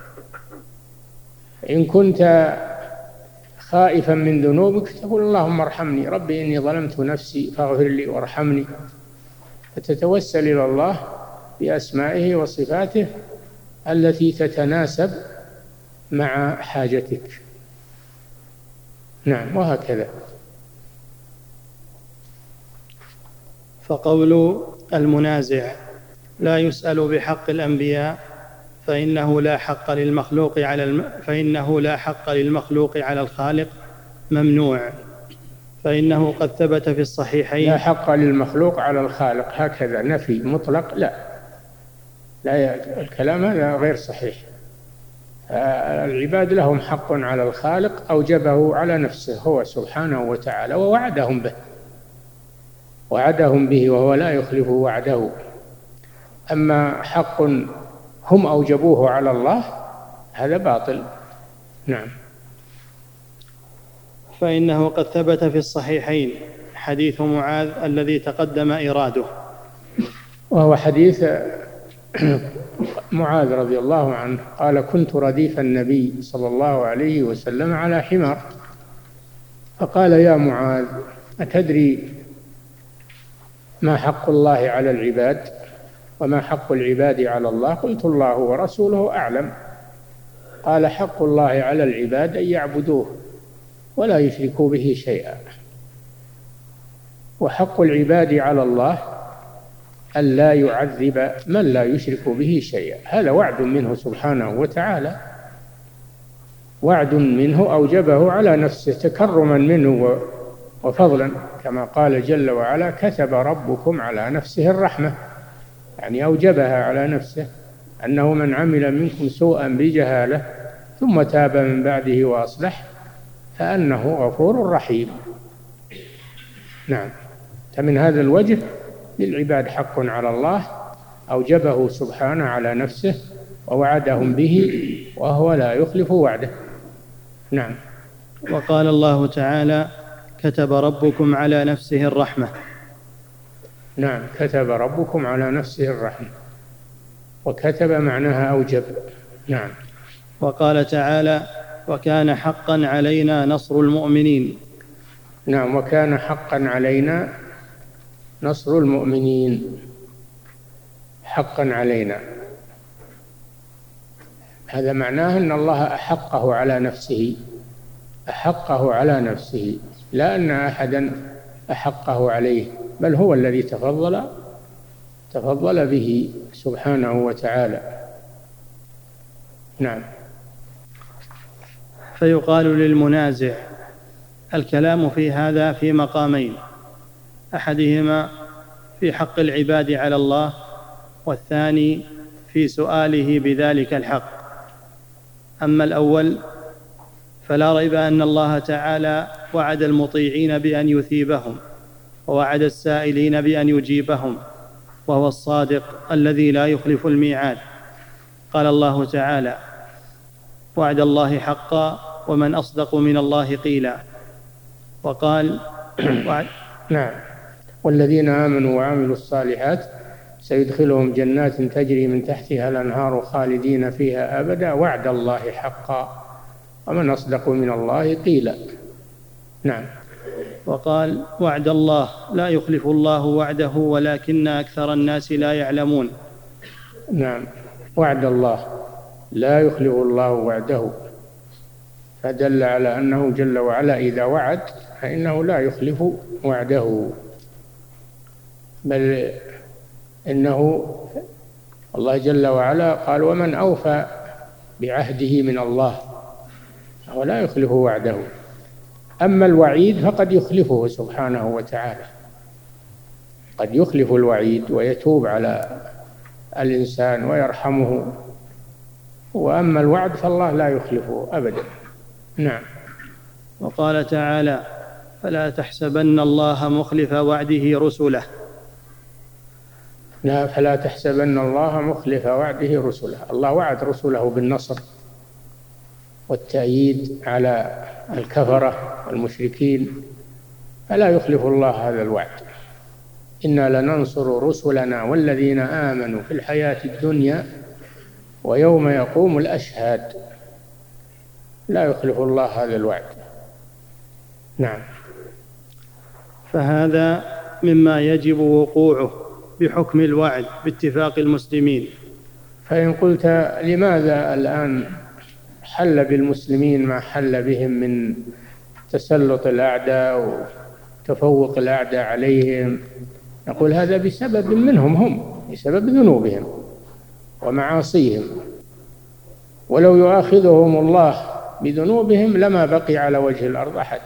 إن كنت خائفا من ذنوبك تقول اللهم ارحمني ربي إني ظلمت نفسي فاغفر لي وارحمني، فتتوسل إلى الله بأسمائه وصفاته التي تتناسب مع حاجتك. نعم، وهكذا. فقول المنازع لا يسأل بحق الأنبياء فإنه لا حق للمخلوق على الم... فإنه لا حق للمخلوق على الخالق ممنوع، فإنه قد ثبت في الصحيحين لا حق للمخلوق على الخالق، هكذا نفي مطلق، لا لا الكلام هذا غير صحيح. العباد لهم حق على الخالق أوجبه على نفسه هو سبحانه وتعالى ووعدهم به، وعدهم به وهو لا يخلف وعده. أما حق هم أوجبوه على الله هذا باطل. نعم. فإنه قد ثبت في الصحيحين حديث معاذ الذي تقدم إراده، وهو حديث معاذ رضي الله عنه قال: كنت رديف النبي صلى الله عليه وسلم على حمار، فقال: يا معاذ، أتدري ما حق الله على العباد وما حق العباد على الله؟ قلت: الله ورسوله أعلم. قال: حق الله على العباد أن يعبدوه ولا يشركوا به شيئا، وحق العباد على الله أن لا يعذب من لا يشرك به شيئا. هذا وعد منه سبحانه وتعالى، وعد منه أوجبه على نفسه تكرما منه وفضلا، كما قال جل وعلا: كتب ربكم على نفسه الرحمة، يعني أوجبها على نفسه أنه من عمل منكم سوءا بجهالة ثم تاب من بعده وأصلح فأنه غفور رحيم. نعم. فمن هذا الوجه للعباد حق على الله أوجبه سبحانه على نفسه ووعدهم به وهو لا يخلف وعده. نعم. وقال الله تعالى: كتب ربكم على نفسه الرحمة. نعم، كتب ربكم على نفسه الرحمة، وكتب معناها أوجب. نعم. وقال تعالى: وكان حقا علينا نصر المؤمنين. نعم، وكان حقا علينا نصر المؤمنين. حقا علينا هذا معناه أن الله أحقه على نفسه، أحقه على نفسه، لا أن أحدا أحقه عليه، بل هو الذي تفضل تفضل به سبحانه وتعالى. نعم. فيقال للمنازع: الكلام في هذا في مقامين، أحدهما في حق العباد على الله، والثاني في سؤاله بذلك الحق. أما الأول فلا ريب أن الله تعالى وعد المطيعين بأن يثيبهم، ووعد السائلين بأن يجيبهم، وهو الصادق الذي لا يخلف الميعاد. قال الله تعالى: وعد الله حقا ومن أصدق من الله قيلا. وقال: وعد نعم. والذين آمنوا وعملوا الصالحات سيدخلهم جنات تجري من تحتها الأنهار خالدين فيها أبدا وعد الله حقا ومن أصدق من الله قيلا. نعم. وقال: وعد الله لا يخلف الله وعده ولكن أكثر الناس لا يعلمون. نعم، وعد الله لا يخلف الله وعده، فدل على أنه جل وعلا إذا وعد فإنه لا يخلف وعده، بل إنه الله جل وعلا قال: ومن أوفى بعهده من الله، هو لا يخلف وعده. أما الوعيد فقد يخلفه سبحانه وتعالى، قد يخلف الوعيد ويتوب على الإنسان ويرحمه، وأما الوعد فالله لا يخلفه أبدا. نعم. وقال تعالى: فلا تحسبن الله مخلف وعده رسله. لا، فلا تحسبن الله مخلف وعده رسله. الله وعد رسله بالنصر والتأييد على الكفرة والمشركين، فلا يخلف الله هذا الوعد. إنا لننصر رسلنا والذين آمنوا في الحياة الدنيا ويوم يقوم الأشهاد. لا يخلف الله هذا الوعد. نعم. فهذا مما يجب وقوعه بحكم الوعد باتفاق المسلمين. فإن قلت لماذا الآن حل بالمسلمين ما حل بهم من تسلط الأعداء وتفوق الأعداء عليهم، نقول هذا بسبب منهم هم، بسبب ذنوبهم ومعاصيهم، ولو يؤاخذهم الله بذنوبهم لما بقي على وجه الأرض أحد،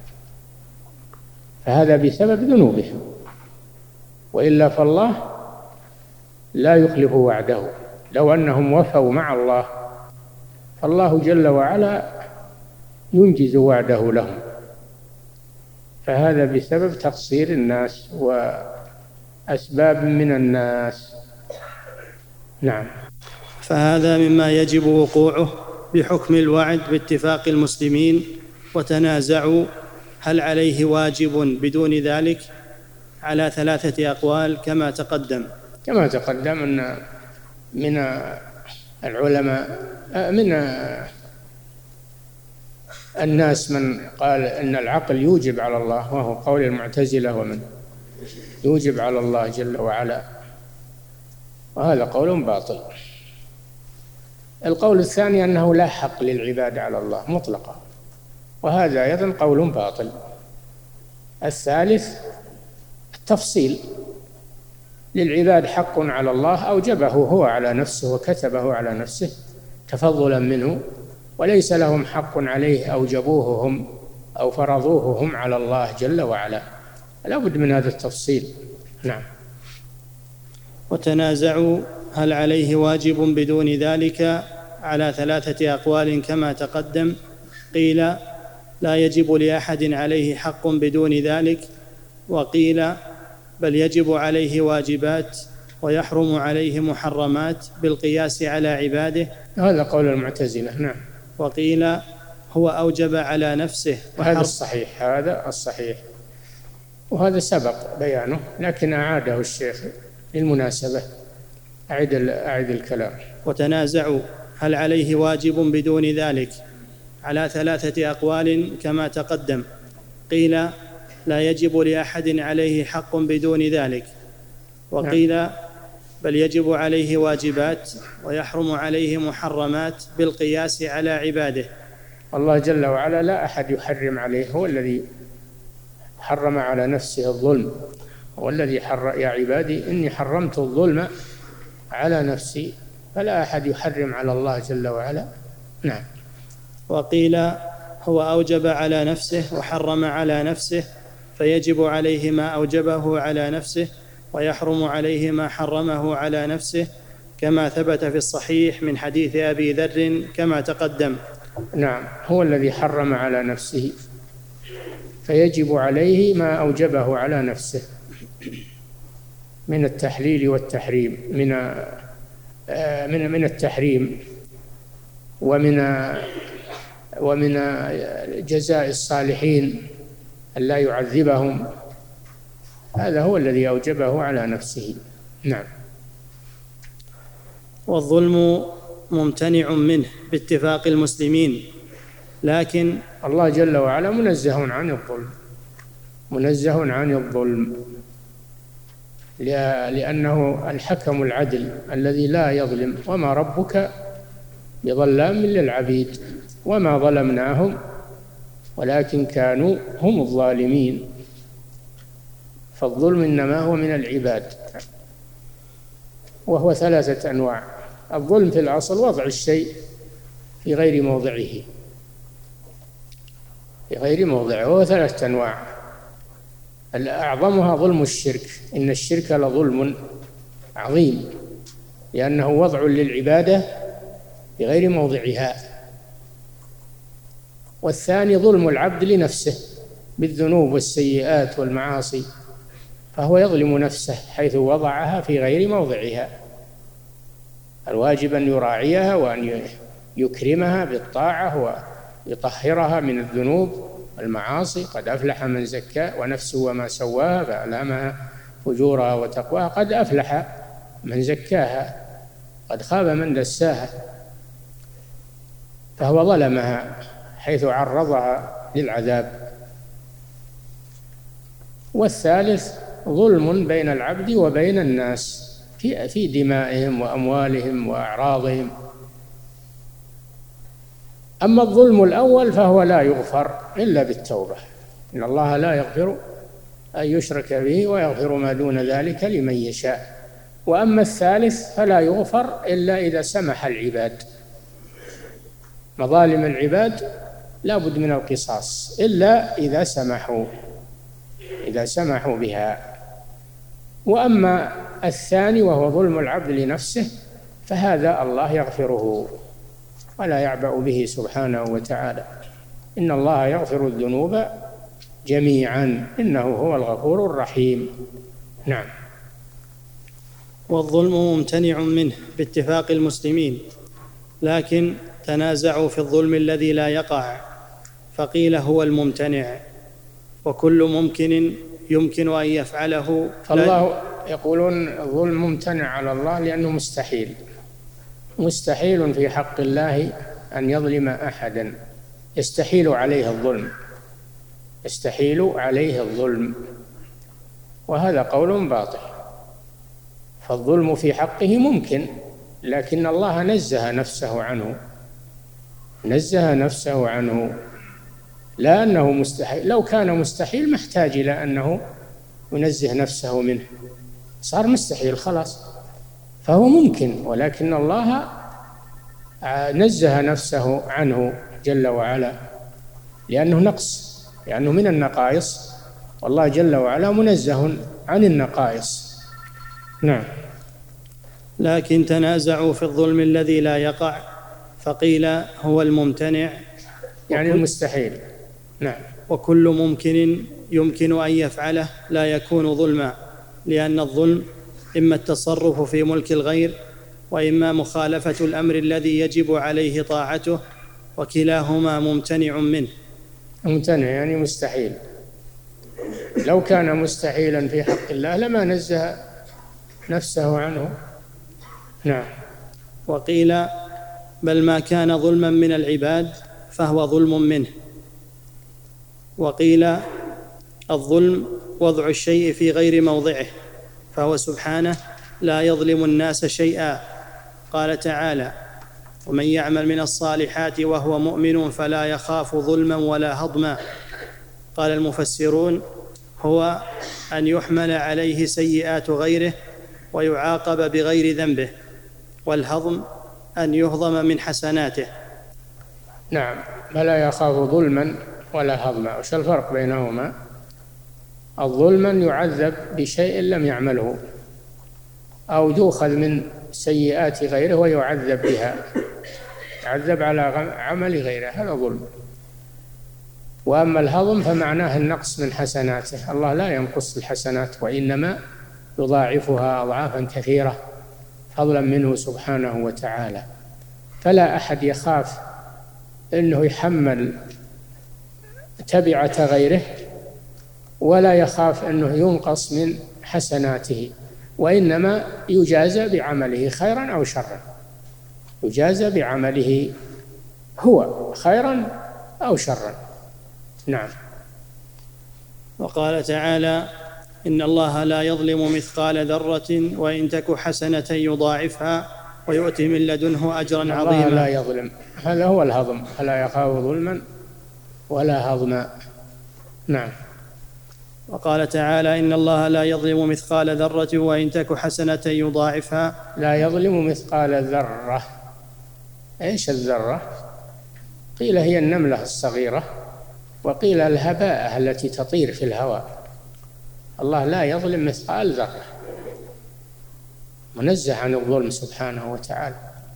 فهذا بسبب ذنوبهم، وإلا فالله لا يخلف وعده. لو أنهم وفوا مع الله الله جل وعلا ينجز وعده لهم، فهذا بسبب تقصير الناس وأسباب من الناس. نعم. فهذا مما يجب وقوعه بحكم الوعد باتفاق المسلمين، وتنازعوا هل عليه واجب بدون ذلك على ثلاثة أقوال كما تقدم. كما تقدم أن من العلماء من الناس من قال أن العقل يوجب على الله، وهو قول المعتزلة ومن يوجب على الله جل وعلا، وهذا قول باطل. القول الثاني أنه لا حق للعباد على الله مطلقا، وهذا أيضا قول باطل. الثالث التفصيل، للعباد حق على الله أوجبه هو على نفسه وكتبه على نفسه تفضلا منه، وليس لهم حق عليه أوجبوه هم أو فرضوه هم على الله جل وعلا. لا بد من هذا التفصيل. نعم. وتنازعوا هل عليه واجب بدون ذلك على ثلاثة أقوال كما تقدم. قيل لا يجب لأحد عليه حق بدون ذلك، وقيل بل يجب عليه واجبات ويحرم عليه محرمات بالقياس على عباده، هذا قول المعتزلة. نعم. وقيل هو أوجب على نفسه. هذا الصحيح، هذا الصحيح، وهذا سبق بيانه لكن أعاده الشيخ للمناسبة. أعد أعد الكلام. وتنازعوا هل عليه واجب بدون ذلك على ثلاثة أقوال كما تقدم. قيل لا يجب لأحد عليه حق بدون ذلك، وقيل بل يجب عليه واجبات ويحرم عليه محرمات بالقياس على عباده. الله جل وعلا لا أحد يحرم عليه، هو الذي حرم على نفسه الظلم، هو الذي حرم: يا عبادي إني حرمت الظلم على نفسي، فلا أحد يحرم على الله جل وعلا. نعم. وقيل هو أوجب على نفسه وحرم على نفسه، فيجب عليه ما أوجبه على نفسه ويحرم عليه ما حرمه على نفسه، كما ثبت في الصحيح من حديث أبي ذر كما تقدم. نعم. هو الذي حرم على نفسه، فيجب عليه ما أوجبه على نفسه من التحليل والتحريم، من من من التحريم ومن ومن جزاء الصالحين ألا يعذبهم، هذا هو الذي أوجبه على نفسه. نعم. والظلم ممتنع منه باتفاق المسلمين، لكن الله جل وعلا منزه عن الظلم، منزه عن الظلم، لأنه الحكم العدل الذي لا يظلم. وما ربك بظلام للعبيد، وما ظلمناهم ولكن كانوا هم الظالمين. فالظلم إنما هو من العباد، وهو ثلاثة أنواع. الظلم في الأصل وضع الشيء في غير موضعه، في غير موضعه، وهو ثلاثة أنواع. أعظمها ظلم الشرك، إن الشرك لظلم عظيم، لأنه وضع للعبادة في غير موضعها. والثاني ظلم العبد لنفسه بالذنوب والسيئات والمعاصي، فهو يظلم نفسه حيث وضعها في غير موضعها. الواجب أن يراعيها وأن يكرمها بالطاعة ويطهرها من الذنوب والمعاصي. قد أفلح من زكاها ونفسه وما سواها فألهمها فجورها وتقواها. قد أفلح من زكاها، قد خاب من دساها. فهو ظلمها حيث عرضها للعذاب. والثالث ظلم بين العبد وبين الناس في في دمائهم وأموالهم وأعراضهم. أما الظلم الأول فهو لا يغفر إلا بالتوبة، إن الله لا يغفر أن يشرك به ويغفر ما دون ذلك لمن يشاء. وأما الثالث فلا يغفر إلا إذا سمح العباد. مظالم العباد لا بد من القصاص إلا إذا سمحوا إذا سمحوا بها. وأما الثاني وهو ظلم العبد لنفسه فهذا الله يغفره، ولا يعبأ به سبحانه وتعالى. إن الله يغفر الذنوب جميعا إنه هو الغفور الرحيم. نعم. والظلم ممتنع منه باتفاق المسلمين، لكن تنازعوا في الظلم الذي لا يقع، فقيل هو الممتنع، وكل ممكن يمكن أن يفعله. فالله يقولون الظلم ممتنع على الله لأنه مستحيل، مستحيل في حق الله أن يظلم أحدا، يستحيل عليه الظلم، يستحيل عليه الظلم، وهذا قول باطل. فالظلم في حقه ممكن، لكن الله نزه نفسه عنه، نزه نفسه عنه، لا أنه مستحيل. لو كان مستحيل ما احتاج إلى أنه ينزه نفسه منه، صار مستحيل خلاص، فهو ممكن، ولكن الله نزه نفسه عنه جل وعلا لأنه نقص، لأنه من النقائص، والله جل وعلا منزه عن النقائص. نعم. لكن تنازعوا في الظلم الذي لا يقع، فقيل هو الممتنع يعني المستحيل. نعم. وكل ممكن يمكن أن يفعله لا يكون ظلما، لأن الظلم إما التصرف في ملك الغير، وإما مخالفة الأمر الذي يجب عليه طاعته، وكلاهما ممتنع منه. ممتنع يعني مستحيل. لو كان مستحيلا في حق الله لما نزه نفسه عنه. نعم. وقيل بل ما كان ظلما من العباد فهو ظلم منه. وقيل الظلم وضع الشيء في غير موضعه، فهو سبحانه لا يظلم الناس شيئا. قال تعالى: ومن يعمل من الصالحات وهو مؤمن فلا يخاف ظلما ولا هضما. قال المفسرون: هو أن يحمل عليه سيئات غيره ويعاقب بغير ذنبه، والهضم أن يهضم من حسناته. نعم. فلا يخاف ظلما ولا هضما. وش الفرق بينهما؟ الظلما يعذب بشيء لم يعمله، أو يؤخذ من سيئات غيره ويعذب بها، يعذب على عمل غيره، هذا ظلم. وأما الهضم فمعناه النقص من حسناته، الله لا ينقص الحسنات وإنما يضاعفها أضعافا كثيرة فضلا منه سبحانه وتعالى. فلا أحد يخاف أنه يحمل تبعة غيره، ولا يخاف أنه ينقص من حسناته، وإنما يجازى بعمله خيرا أو شرا، يجازى بعمله هو خيرا أو شرا. نعم. وقال تعالى: إن الله لا يظلم مثقال ذرة وإن تك حسنة يضاعفها ويؤتي من لدنه أجرا عظيما. الله لا يظلم، هذا هو الهضم، فلا يخاف ظلما ولا هضما. نعم. وقال تعالى: إن الله لا يظلم مثقال ذرة وإن تك حسنة يضاعفها. لا يظلم مثقال ذرة. إيش الذرة؟ قيل هي النملة الصغيرة، وقيل الهباء التي تطير في الهواء. الله لا يظلم مثقال ذرة، منزه عن الظلم سبحانه وتعالى.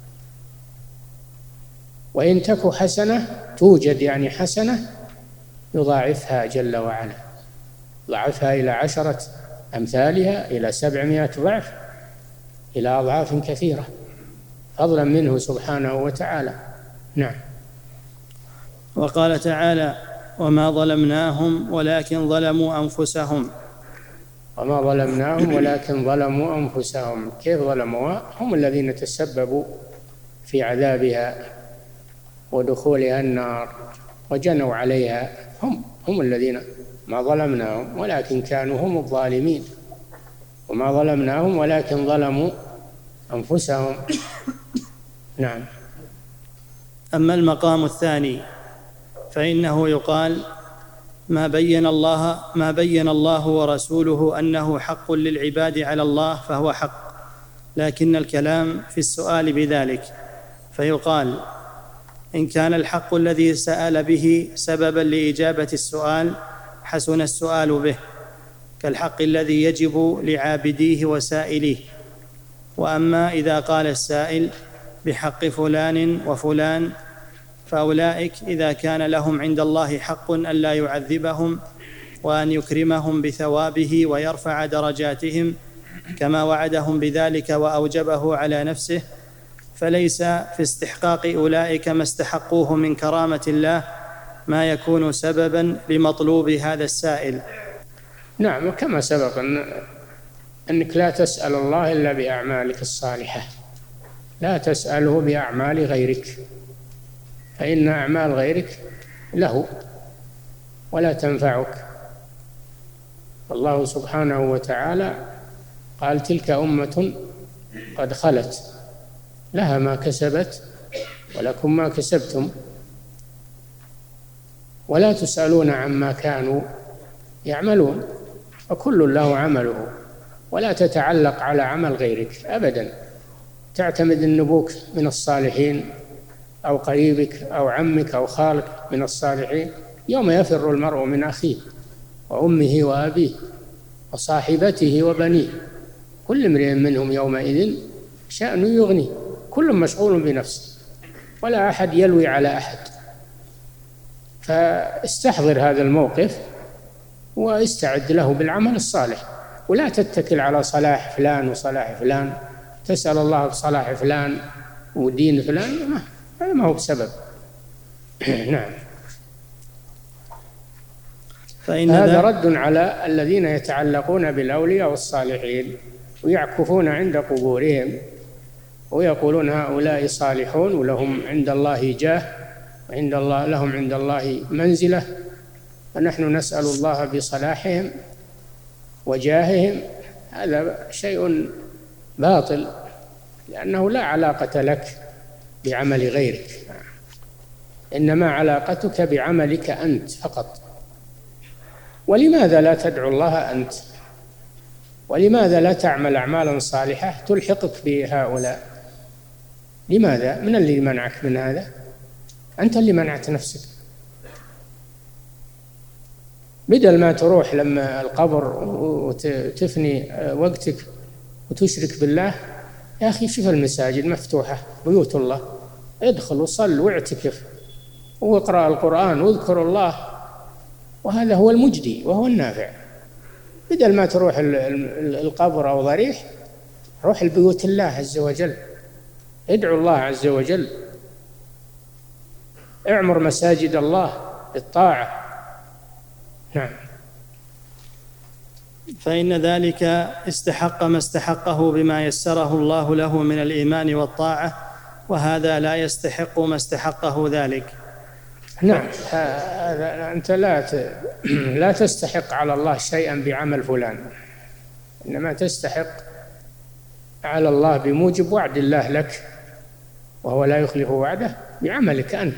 وإن تك حسنة، توجد يعني حسنة، يضاعفها جل وعلا، ضعفها إلى عشرة أمثالها، إلى سبعمائة ضعف، إلى أضعاف كثيرة فضلا منه سبحانه وتعالى. نعم. وقال تعالى: وما ظلمناهم ولكن ظلموا أنفسهم. وما ظلمناهم ولكن ظلموا أنفسهم. كيف ظلموا؟ هم الذين تسببوا في عذابها ودخولها النار وجنوا عليها، هم هم الذين، ما ظلمناهم ولكن كانوا هم الظالمين. وما ظلمناهم ولكن ظلموا أنفسهم. نعم. أما المقام الثاني فإنه يقال: ما بين الله ما بين الله ورسوله أنه حق للعباد على الله فهو حق، لكن الكلام في السؤال بذلك، فيقال: إن كان الحق الذي سأل به سببا لإجابة السؤال حسن السؤال به، كالحق الذي يجب لعابديه وسائليه. وأما إذا قال السائل: بحق فلان وفلان، فأولئك إذا كان لهم عند الله حق ألا يعذبهم وأن يكرمهم بثوابه ويرفع درجاتهم كما وعدهم بذلك وأوجبه على نفسه، فليس في استحقاق أولئك ما استحقوه من كرامة الله ما يكون سببا لمطلوب هذا السائل. نعم، كما سبق أن أنك لا تسأل الله إلا بأعمالك الصالحة، لا تسأله بأعمال غيرك، فإن أعمال غيرك له ولا تنفعك. الله سبحانه وتعالى قال: تلك أمة قد خلت لها ما كسبت ولكم ما كسبتم ولا تسألون عما كانوا يعملون، وكل له عمله، ولا تتعلق على عمل غيرك أبدا، تعتمد النبوك من الصالحين أو قريبك أو عمك أو خالك من الصالحين. يوم يفر المرء من أخيه وأمه وأبيه وصاحبته وبنيه، كل امرئ منهم يومئذ شأن يغنيه، كل مشغول بنفسه ولا أحد يلوي على أحد. فاستحضر هذا الموقف واستعد له بالعمل الصالح، ولا تتكل على صلاح فلان وصلاح فلان، تسأل الله بصلاح فلان ودين فلان، هذا ما هو بسبب. نعم. فإن هذا رد على الذين يتعلقون بالأولياء والصالحين ويعكفون عند قبورهم ويقولون هؤلاء صالحون ولهم عند الله جاه وعند الله لهم عند الله منزلة، ونحن نسأل الله بصلاحهم وجاههم. هذا شيء باطل، لأنه لا علاقة لك بعمل غيرك، إنما علاقتك بعملك أنت فقط. ولماذا لا تدعو الله أنت؟ ولماذا لا تعمل أعمالا صالحة تلحقك بهؤلاء؟ لماذا؟ من اللي منعك من هذا؟ أنت اللي منعت نفسك. بدل ما تروح لما القبر وتفني وقتك وتشرك بالله، يا أخي شوف المساجد مفتوحة بيوت الله، ادخل وصل واعتكف واقرأ القرآن واذكر الله، وهذا هو المجدي وهو النافع. بدل ما تروح القبر أو ضريح، روح البيوت الله عز وجل، ادعو الله عز وجل، اعمر مساجد الله بالطاعة. نعم. فإن ذلك استحق ما استحقه بما يسره الله له من الإيمان والطاعة، وهذا لا يستحق ما استحقه ذلك. نعم. أنت لا لا تستحق على الله شيئا بعمل فلان، إنما تستحق على الله بموجب وعد الله لك، وهو لا يخلف وعده، بعملك أنت.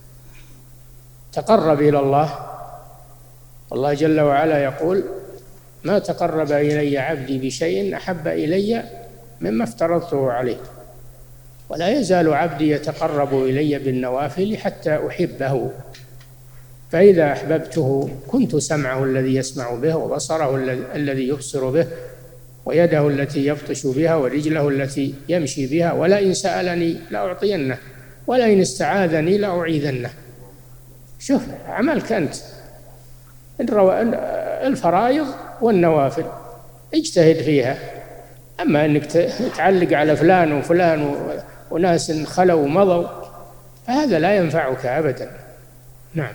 تقرب إلى الله، الله جل وعلا يقول: ما تقرب إلي عبدي بشيء أحب إلي مما افترضته عليه، ولا يزال عبدي يتقرب إلي بالنوافل حتى أحبه، فإذا أحببته كنت سمعه الذي يسمع به، وبصره الذي يبصر به، ويده التي يبطش بها، ورجله التي يمشي بها، ولئن سألني لأعطينه، ولئن استعاذني لأعيذنه. شوف عملك أنت، الفرائض والنوافل اجتهد فيها. أما أنك تعلق على فلان وفلان وناس خلوا ومضوا، فهذا لا ينفعك أبدا. نعم.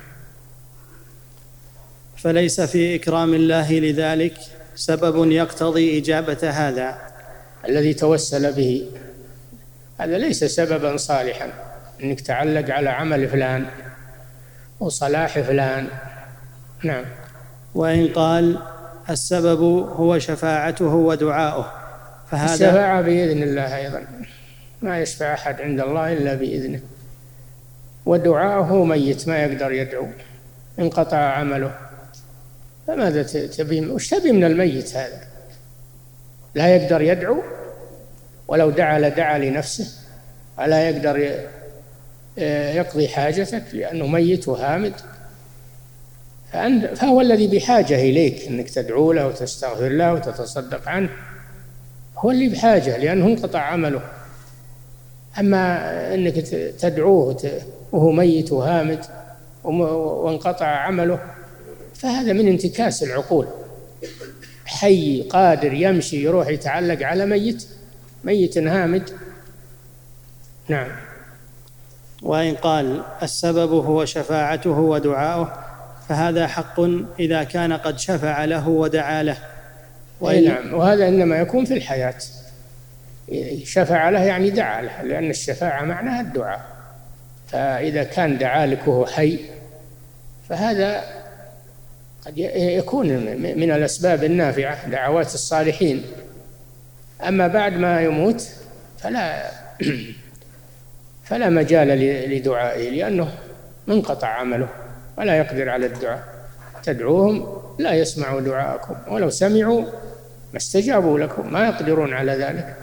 فليس في إكرام الله لذلك سبب يقتضي إجابة هذا الذي توسل به، هذا ليس سببا صالحا، أنك تعلق على عمل فلان وصلاح فلان. نعم. وإن قال السبب هو شفاعته ودعاؤه، فهذا الشفاعة بإذن الله أيضا، ما يشفع أحد عند الله إلا بإذنه، ودعاؤه ميت ما يقدر يدعو، انقطع عمله، فماذا تبي؟ وش تبي من الميت هذا؟ لا يقدر يدعو، ولو دعا لدعا لنفسه، ولا يقدر يقضي حاجتك لأنه ميت وهامد، فهو الذي بحاجة إليك أنك تدعو له وتستغفر له وتتصدق عنه، هو اللي بحاجة لأنه انقطع عمله. أما أنك تدعوه وهو ميت وهامد وانقطع عمله فهذا من انتكاس العقول. حي قادر يمشي يروح يتعلق على ميت ميت هامد. نعم. وإن قال السبب هو شفاعته ودعاؤه فهذا حق إذا كان قد شفع له ودعا له. وإن نعم، وهذا إنما يكون في الحياة. شفع له يعني دعا له، لأن الشفاعة معناها الدعاء. فإذا كان دعا لك وهو حي فهذا قد يكون من الأسباب النافعة، دعوات الصالحين. أما بعد ما يموت فلا فلا مجال لدعائه، لأنه منقطع عمله ولا يقدر على الدعاء. تدعوهم لا يسمعوا دعاءكم، ولو سمعوا ما استجابوا لكم، ما يقدرون على ذلك.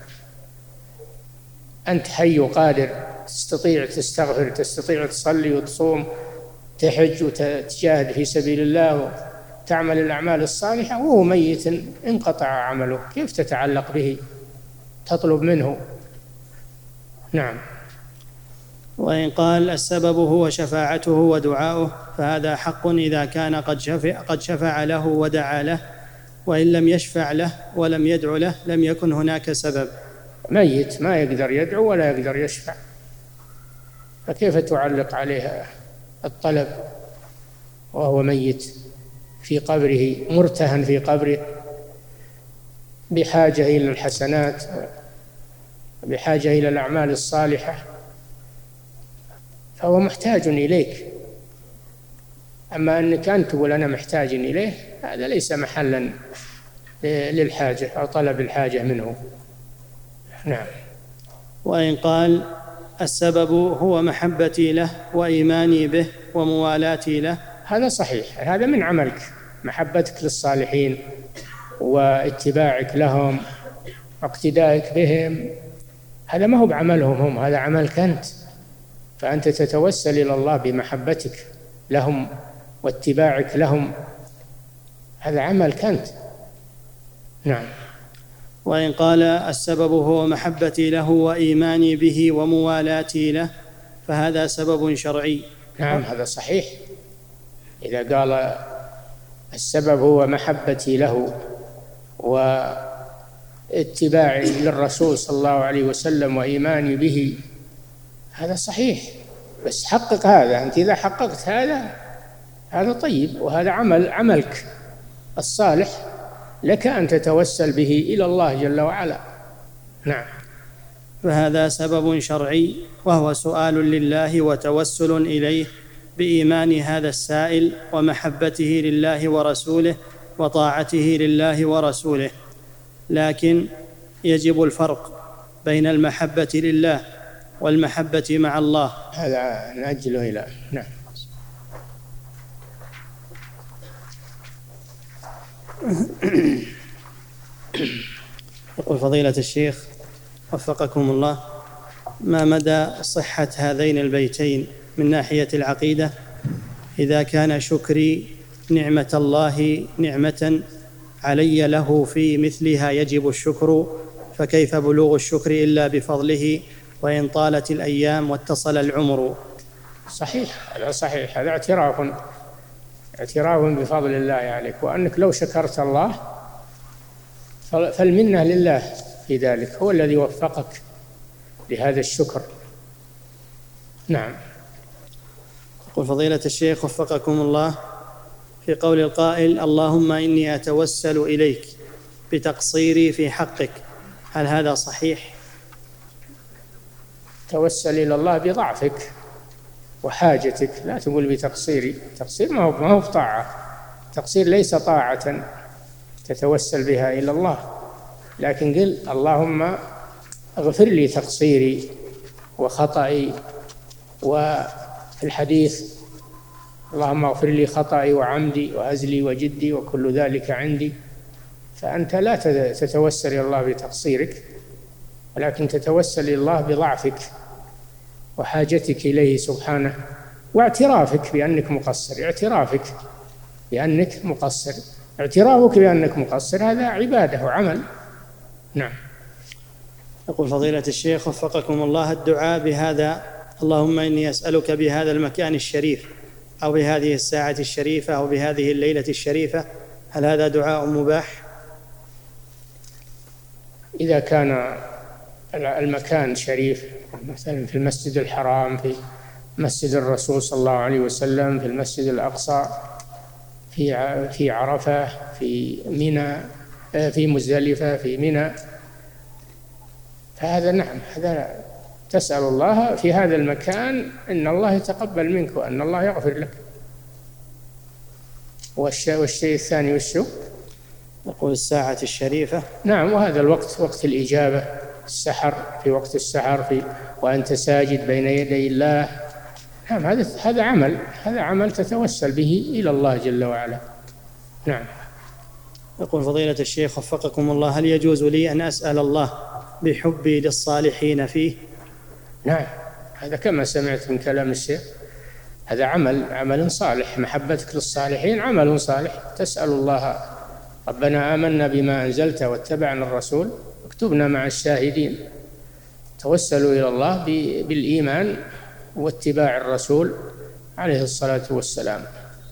أنت حي قادر، تستطيع تستغفر، تستطيع تصلي وتصوم، تحج وتجاهد في سبيل الله وتعمل الأعمال الصالحة، وهو ميت انقطع عمله، كيف تتعلق به تطلب منه؟ نعم. وإن قال السبب هو شفاعته ودعاؤه فهذا حق إذا كان قد شفع, قد شفع له ودعا له، وإن لم يشفع له ولم يدع له لم يكن هناك سبب. ميت ما يقدر يدعو ولا يقدر يشفع، فكيف تعلق عليه الطلب وهو ميت في قبره، مرتهن في قبره، بحاجة إلى الحسنات، بحاجة إلى الأعمال الصالحة، فهو محتاج إليك. أما أنك أنت تقول أنا محتاج إليه، هذا ليس محلا للحاجة أو طلب الحاجة منه. نعم. وإن قال السبب هو محبتي له وإيماني به وموالاتي له، هذا صحيح، هذا من عملك، محبتك للصالحين واتباعك لهم واقتدائك بهم، هذا ما هو بعملهم هم، هذا عملك أنت. فأنت تتوسل إلى الله بمحبتك لهم واتباعك لهم، هذا عملك أنت. نعم. وإن قال السبب هو محبتي له وإيماني به وموالاتي له فهذا سبب شرعي. نعم، هذا صحيح. إذا قال السبب هو محبتي له واتباعي للرسول صلى الله عليه وسلم وإيماني به، هذا صحيح، بس حقق هذا. أنت إذا حققت هذا هذا طيب، وهذا عمل عملك الصالح، لك أن تتوسل به إلى الله جل وعلا. نعم. فهذا سبب شرعي، وهو سؤال لله وتوسل إليه بإيمان هذا السائل ومحبته لله ورسوله وطاعته لله ورسوله. لكن يجب الفرق بين المحبة لله والمحبة مع الله. هذا نأجله إلى. نعم. يقول فضيلة الشيخ وفقكم الله، ما مدى صحة هذين البيتين من ناحية العقيدة؟ إذا كان شكري نعمة الله نعمة علي له في مثلها يجب الشكر، فكيف بلوغ الشكر إلا بفضله وإن طالت الأيام واتصل العمر؟ صحيح، هذا صحيح، هذا اعتراف اعتراف بفضل الله عليك، وأنك لو شكرت الله فالمنة لله في ذلك، هو الذي وفقك لهذا الشكر. نعم. يقول فضيلة الشيخ وفقكم الله، في قول القائل اللهم إني أتوسل إليك بتقصيري في حقك، هل هذا صحيح؟ توسل إلى الله بضعفك وحاجتك، لا تقول بتقصيري. تقصير ما هو ما هو طاعة، تقصير ليس طاعة تتوسل بها إلى الله، لكن قل اللهم اغفر لي تقصيري وخطئي. وفي الحديث اللهم اغفر لي خطئي وعمدي وهزلي وجدي وكل ذلك عندي. فأنت لا تتوسل إلى الله بتقصيرك، ولكن تتوسل إلى الله بضعفك وحاجتك إليه سبحانه، واعترافك بأنك مقصر. اعترافك بأنك مقصر اعترافك بأنك مقصر هذا عبادة وعمل. نعم. يقول فضيلة الشيخ وفقكم الله، الدعاء بهذا: اللهم إني أسألك بهذا المكان الشريف، أو بهذه الساعة الشريفة، أو بهذه الليلة الشريفة، هل هذا دعاء مباح؟ إذا كان المكان شريف، مثلا في المسجد الحرام، في مسجد الرسول صلى الله عليه وسلم، في المسجد الأقصى، في في عرفة، في منى، في مزدلفة، في منى، فهذا نعم، هذا تسأل الله في هذا المكان إن الله يتقبل منك وأن الله يغفر لك. والشيء الثاني وشو؟ يقول الساعة الشريفة. نعم، وهذا الوقت وقت الإجابة، السحر، في وقت السحر، في وأنت ساجد بين يدي الله. نعم، هذا هذا عمل هذا عمل تتوسل به إلى الله جل وعلا. نعم. يقول فضيلة الشيخ وفقكم الله، هل يجوز لي أن أسأل الله بحبي للصالحين فيه؟ نعم، هذا كما سمعت من كلام الشيخ، هذا عمل عمل صالح، محبتك للصالحين عمل صالح. تسأل الله: ربنا آمنا بما أنزلت واتبعنا الرسول اكتبنا مع الشاهدين. توسلوا إلى الله بالإيمان واتباع الرسول عليه الصلاة والسلام.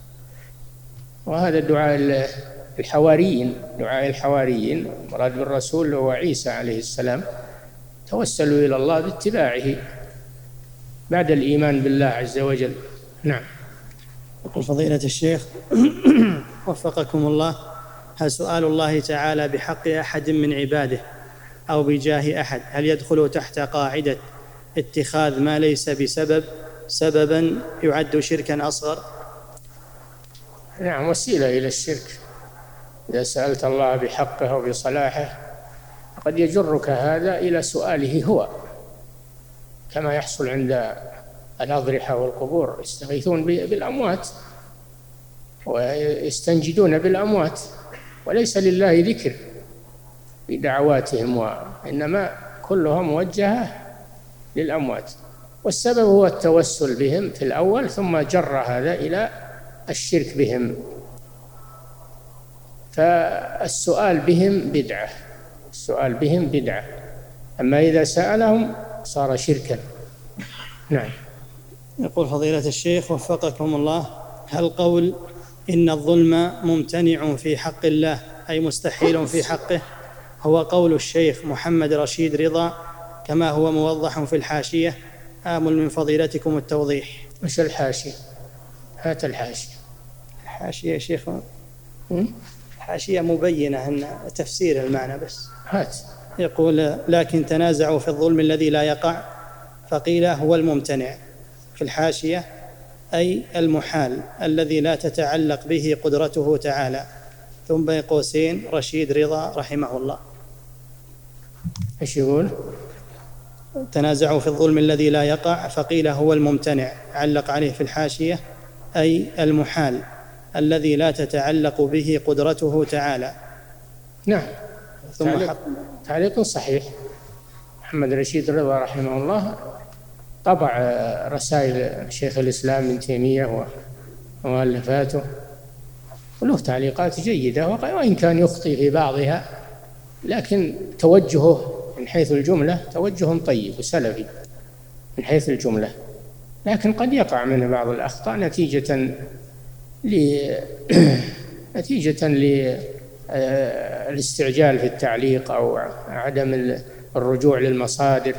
وهذا دعاء الحواريين، دعاء الحواريين مراد بالرسول هو عيسى عليه السلام. توسلوا إلى الله باتباعه بعد الإيمان بالله عز وجل. نعم. يقول فضيلة الشيخ وفقكم الله، هل سؤال الله تعالى بحق أحد من عباده أو بجاه أحد هل يدخل تحت قاعدة اتخاذ ما ليس بسبب سببا يعد شركا أصغر؟ نعم، وسيلة إلى الشرك. إذا سألت الله بحقه وبصلاحه قد يجرك هذا إلى سؤاله هو، كما يحصل عند الأضرحة والقبور، يستغيثون بالأموات ويستنجدون بالأموات، وليس لله ذكر في دعواتهم، وإنما كلها موجهة للأموات، والسبب هو التوسل بهم في الأول، ثم جر هذا إلى الشرك بهم. فالسؤال بهم بدعة، السؤال بهم بدعة، أما إذا سألهم صار شركا. نعم. يقول فضيلة الشيخ وفقكم الله، هل قول إن الظلم ممتنع في حق الله أي مستحيل في حقه هو قول الشيخ محمد رشيد رضا كما هو موضح في الحاشية؟ آمل من فضيلتكم التوضيح. مش الحاشية؟ هات الحاشية. الحاشية يا شيخ، حاشية مبينة أن تفسير المعنى بس. هات. يقول: لكن تنازعوا في الظلم الذي لا يقع فقيل هو الممتنع، في الحاشية أي المحال الذي لا تتعلق به قدرته تعالى. ثم بين قوسين رشيد رضا رحمه الله. ايش يقول؟ تنازعوا في الظلم الذي لا يقع فقيل هو الممتنع، علق عليه في الحاشية أي المحال الذي لا تتعلق به قدرته تعالى. نعم. ثم تعليق, تعليق صحيح. محمد رشيد رضا رحمه الله طبع رسائل شيخ الإسلام ابن تيمية ومؤلفاته، وله تعليقات جيدة، وإن كان يخطئ في بعضها، لكن توجهه من حيث الجملة توجه طيب وسلفي من حيث الجملة، لكن قد يقع منه بعض الأخطاء نتيجة ل نتيجة للاستعجال في التعليق أو عدم الرجوع للمصادر،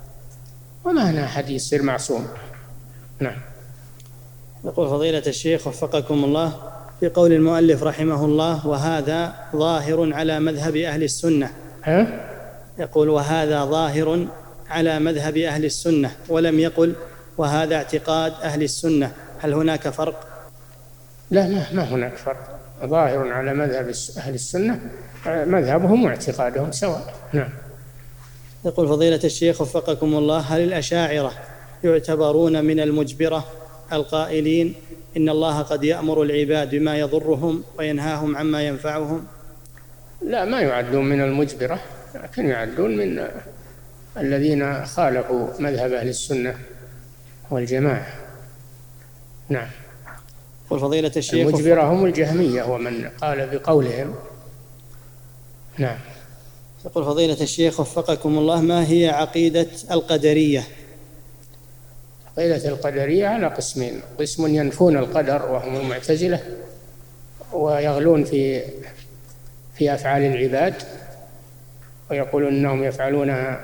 وما أنا أحد يصير معصوم. نعم. يقول فضيلة الشيخ وفقكم الله، في قول المؤلف رحمه الله: وهذا ظاهر على مذهب أهل السنة. ها؟ يقول: وهذا ظاهر على مذهب أهل السنة، ولم يقل وهذا اعتقاد أهل السنة، هل هناك فرق؟ لا، ما, ما هناك فرق. ظاهر على مذهب أهل السنة، مذهبهم واعتقادهم سواء. نعم. يقول فضيلة الشيخ وفقكم الله، هل الأشاعرة يعتبرون من المجبرة القائلين إن الله قد يأمر العباد بما يضرهم وينهاهم عما ينفعهم؟ لا، ما يعدون من المجبرة، لكن يعدون من الذين خالفوا مذهب أهل السنة والجماعة. نعم. يقول فضيلة الشيخ المجبرة هم الجهمية ومن قال بقولهم. نعم. يقول فضيلة الشيخ وفقكم الله: ما هي عقيدة القدرية؟ عقيدة القدرية على قسمين: قسم ينفون القدر وهم المعتزلة ويغلون في في أفعال العباد ويقولون أنهم يفعلونها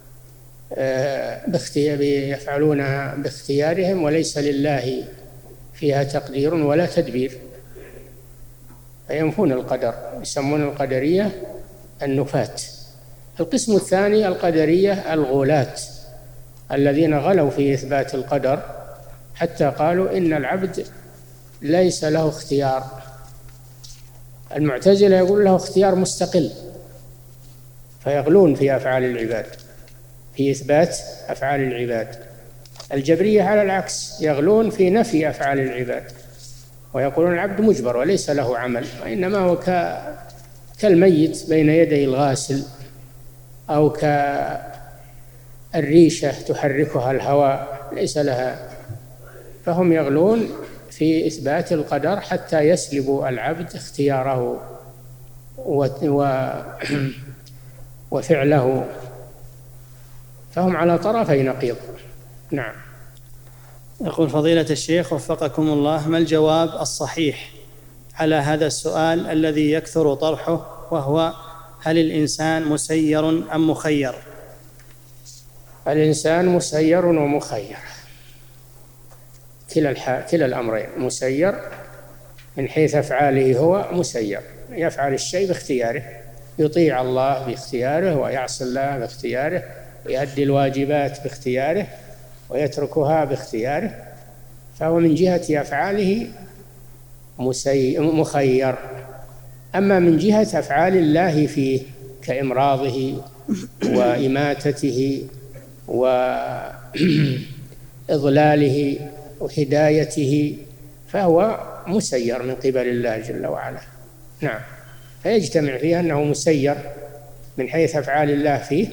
يفعلونها باختيارهم وليس لله فيها تقدير ولا تدبير، فينفون القدر، يسمون القدرية النفاة. القسم الثاني القدرية الغلاة الذين غلوا في إثبات القدر حتى قالوا إن العبد ليس له اختيار. المعتزلة يقول له اختيار مستقل، فيغلون في أفعال العباد، في إثبات أفعال العباد. الجبرية على العكس، يغلون في نفي أفعال العباد ويقولون العبد مجبر وليس له عمل، وإنما هو كالميت بين يدي الغاسل أو كالريشة تحركها الهواء ليس لها. فهم يغلون في إثبات القدر حتى يسلبوا العبد اختياره وفعله، فهم على طرفي نقيض. نعم. يقول فضيلة الشيخ وفقكم الله: ما الجواب الصحيح على هذا السؤال الذي يكثر طرحه، وهو: هل الإنسان مسير أم مخير؟ الإنسان مسير ومخير، كلا الح... كلا الأمرين، مسير من حيث أفعاله، هو مسير يفعل الشيء باختياره، يطيع الله باختياره ويعصي الله باختياره، ويؤدي الواجبات باختياره ويتركها باختياره، فهو من جهة أفعاله مسي... مخير. أما من جهة أفعال الله فيه كإمراضه وإماتته وإضلاله وهدايته فهو مسير من قبل الله جل وعلا. نعم. فيجتمع فيه أنه مسير من حيث أفعال الله فيه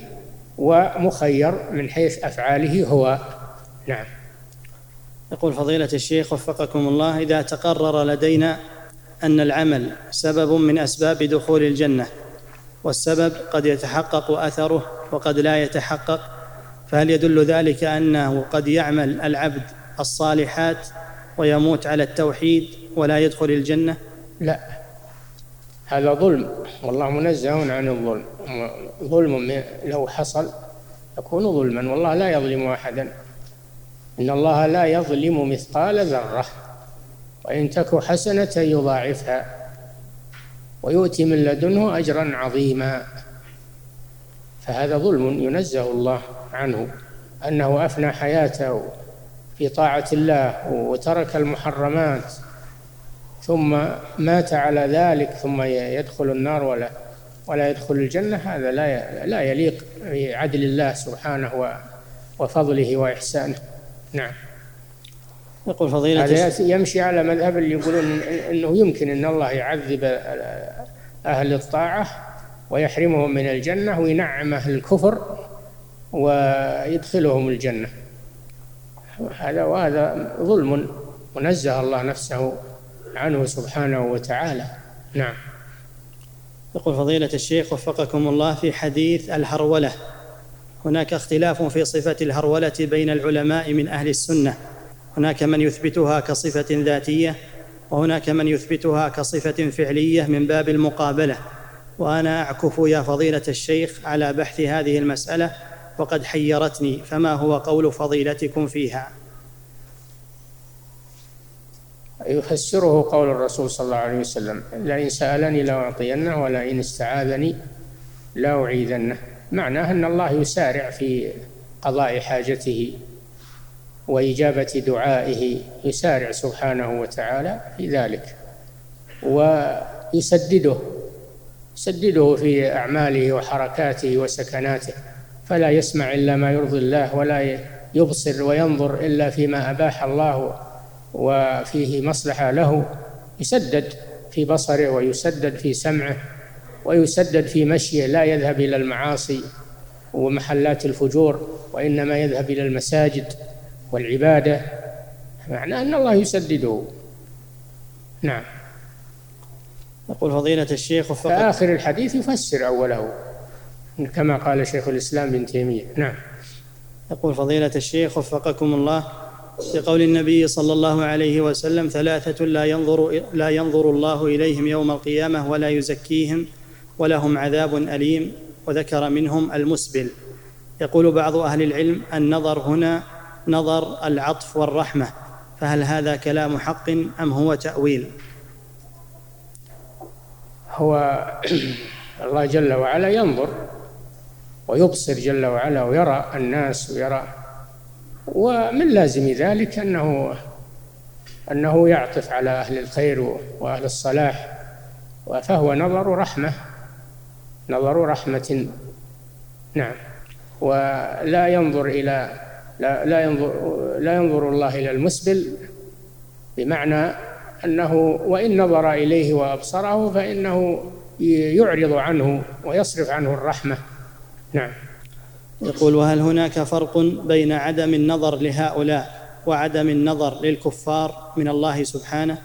ومخير من حيث أفعاله هو. نعم. يقول فضيلة الشيخ وفقكم الله: إذا تقرر لدينا أن العمل سبب من أسباب دخول الجنة، والسبب قد يتحقق أثره وقد لا يتحقق، فهل يدل ذلك أنه قد يعمل العبد الصالحات ويموت على التوحيد ولا يدخل الجنة؟ لا، هذا ظلم، والله منزه عن الظلم. ظلم لو حصل يكون ظلما، والله لا يظلم أحدا. إن الله لا يظلم مثقال ذرة، وإن تك حسنة يضاعفها ويؤتي من لدنه أجرا عظيما. فهذا ظلم ينزه الله عنه، أنه أفنى حياته في طاعة الله وترك المحرمات ثم مات على ذلك ثم يدخل النار ولا ولا يدخل الجنة. هذا لا لا يليق بعدل الله سبحانه وفضله وإحسانه. نعم. يقول فضيلة هذا يمشي على مذهب اللي يقولون إنه يمكن أن الله يعذب أهل الطاعة ويحرمهم من الجنة وينعم أهل الكفر ويدخلهم الجنة. هذا وهذا ظلم ونزه الله نفسه عنه سبحانه وتعالى. نعم. يقول فضيلة الشيخ وفقكم الله: في حديث الهرولة هناك اختلاف في صفة الهرولة بين العلماء من أهل السنة، هناك من يثبتها كصفة ذاتية وهناك من يثبتها كصفة فعلية من باب المقابلة، وأنا أعكف يا فضيلة الشيخ على بحث هذه المسألة وقد حيرتني، فما هو قول فضيلتكم فيها؟ يفسره قول الرسول صلى الله عليه وسلم: لئن سألني لأعطينه ولئن استعاذني لأعيذنه. معناه أن الله يسارع في قضاء حاجته وإجابة دعائه، يسارع سبحانه وتعالى في ذلك ويسدده يسدده في أعماله وحركاته وسكناته، فلا يسمع إلا ما يرضي الله ولا يبصر وينظر إلا فيما أباح الله وفيه مصلحة له. يسدد في بصره ويسدد في سمعه ويسدد في مشيه، لا يذهب إلى المعاصي ومحلات الفجور وإنما يذهب إلى المساجد والعبادة، معناه أن الله يسدده. نعم. يقول فضيلة الشيخ فآخر الحديث يفسر أوله، كما قال شيخ الإسلام ابن تيمية. نعم. يقول فضيلة الشيخ وفقكم الله، بقول النبي صلى الله عليه وسلم: ثلاثة لا ينظر, لا ينظر الله إليهم يوم القيامة ولا يزكيهم ولهم عذاب أليم، وذكر منهم المسبل. يقول بعض أهل العلم: النظر هنا نظر العطف والرحمة، فهل هذا كلام حق أم هو تأويل؟ هو الله جل وعلا ينظر ويبصر جل وعلا ويرى الناس ويرى، ومن لازم ذلك أنه أنه يعطف على أهل الخير وأهل الصلاح، فهو نظر رحمة، نظر رحمة. نعم. ولا ينظر إلى لا, لا ينظر لا ينظر الله إلى المسبل، بمعنى أنه وإن نظر إليه وأبصره فإنه يعرض عنه ويصرف عنه الرحمة. نعم. يقول: وهل هناك فرق بين عدم النظر لهؤلاء وعدم النظر للكفار من الله سبحانه؟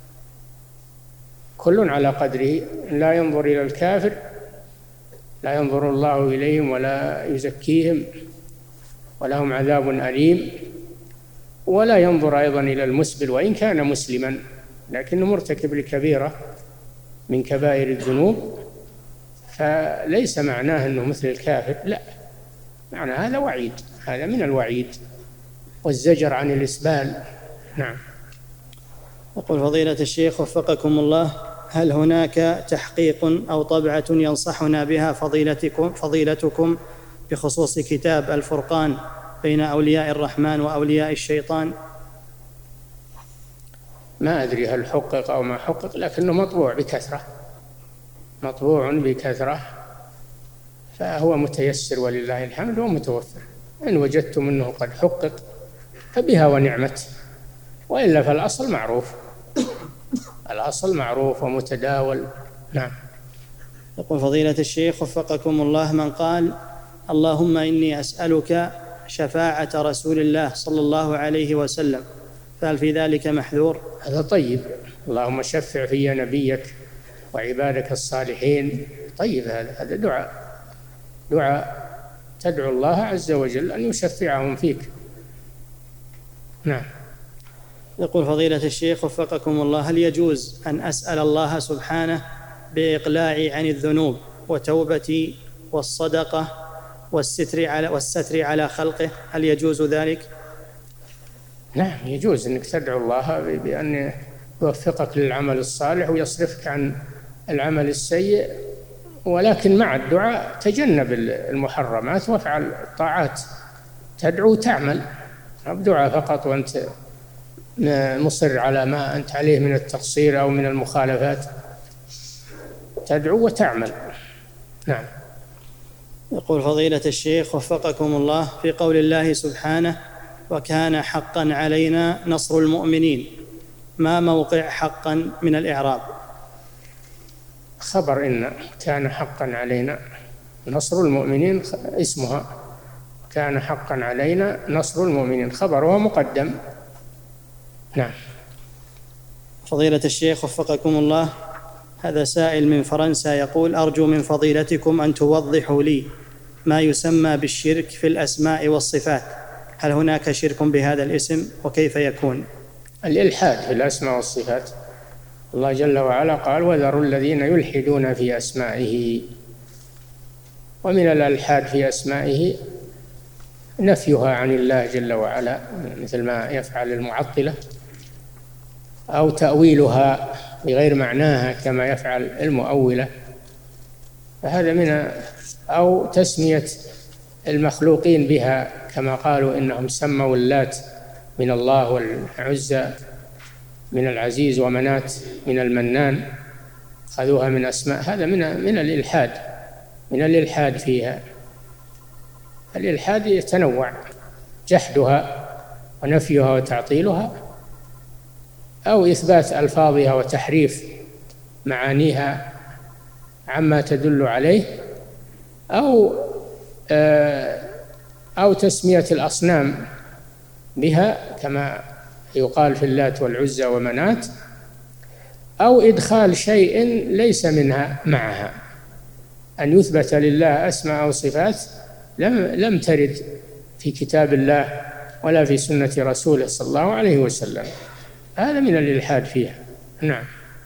كل على قدره، لا ينظر إلى الكافر لا ينظر الله إليهم ولا يزكيهم ولهم عذاب أليم، ولا ينظر أيضا إلى المسبل وإن كان مسلما لكنه مرتكب لكبيرة من كبائر الذنوب، فليس معناه أنه مثل الكافر، لا، معنى هذا وعيد، هذا من الوعيد والزجر عن الإسبال. نعم. يقول فضيلة الشيخ وفقكم الله: هل هناك تحقيق أو طبعة ينصحنا بها فضيلتكم, فضيلتكم بخصوص كتاب الفرقان بين أولياء الرحمن وأولياء الشيطان؟ ما أدري هل حقق أو ما حقق، لكنه مطبوع بكثرة، مطبوع بكثرة، فهو متيسر ولله الحمد ومتوفر. إن وجدتم أنه قد حقق فبها ونعمت، وإلا فالأصل معروف، الأصل معروف ومتداول. نعم. يقول فضيلة الشيخ وفقكم الله: من قال: اللهم إني أسألك شفاعة رسول الله صلى الله عليه وسلم، فهل في ذلك محذور؟ هذا طيب، اللهم شفع في نبيك وعبادك الصالحين، طيب، هذا هذا دعاء، دعاء تدعو الله عز وجل أن يشفعهم فيك. نعم. يقول فضيلة الشيخ وفقكم الله: هل يجوز أن أسأل الله سبحانه بإقلاعي عن الذنوب وتوبتي والصدقة والستر على, والستر على خلقه؟ هل يجوز ذلك؟ نعم، يجوز أنك تدعو الله بأن يوفقك للعمل الصالح ويصرفك عن العمل السيء، ولكن مع الدعاء تجنب المحرمات وافعل الطاعات، تدعو تعمل، بدعاء فقط وأنت مصر على ما أنت عليه من التقصير أو من المخالفات، تدعو وتعمل. نعم. يقول فضيلة الشيخ وفقكم الله: في قول الله سبحانه: وكان حقا علينا نصر المؤمنين، ما موقع حقا من الإعراب؟ خبر إن كان حقا علينا نصر المؤمنين، اسمها كان حقا علينا نصر المؤمنين، خبرها مقدم. نعم. فضيلة الشيخ وفقكم الله، هذا سائل من فرنسا يقول: أرجو من فضيلتكم أن توضحوا لي ما يسمى بالشرك في الأسماء والصفات، هل هناك شرك بهذا الاسم وكيف يكون؟ الإلحاد في الأسماء والصفات، الله جل وعلا قال: وذروا الذين يلحدون في أسمائه، ومن الإلحاد في أسمائه نفيها عن الله جل وعلا مثل ما يفعل المعطلة، أو تأويلها بغير معناها كما يفعل المؤولة، فهذا من، أو تسمية المخلوقين بها كما قالوا إنهم سموا اللات من الله والعزى من العزيز ومنات من المنان، خذوها من أسماء، هذا من من الإلحاد، من الإلحاد فيها. الإلحاد يتنوع، جحدها ونفيها وتعطيلها، أو إثبات ألفاظها وتحريف معانيها عما تدل عليه، أو أو تسمية الأصنام بها كما يقال في اللات والعزى ومنات، أو إدخال شيء ليس منها معها أن يثبت لله أسماء أو صفات لم لم ترد في كتاب الله ولا في سنة رسوله صلى الله عليه وسلم. هذا من الإلحاد فيها. نعم.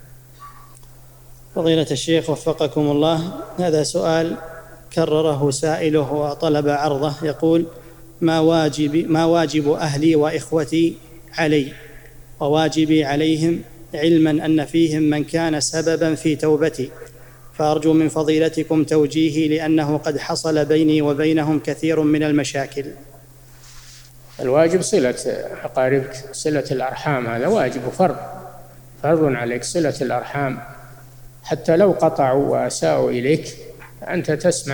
فضيلة الشيخ وفقكم الله، هذا سؤال كرره سائله وطلب عرضه، يقول: ما واجب ما واجب أهلي وإخوتي علي وواجبي عليهم، علما أن فيهم من كان سببا في توبتي، فأرجو من فضيلتكم توجيهي لأنه قد حصل بيني وبينهم كثير من المشاكل. الواجب صلة أقاربك، صلة الأرحام، هذا واجب وفرض، فرض عليك صلة الأرحام، حتى لو قطعوا وأساءوا إليك أنت تسمح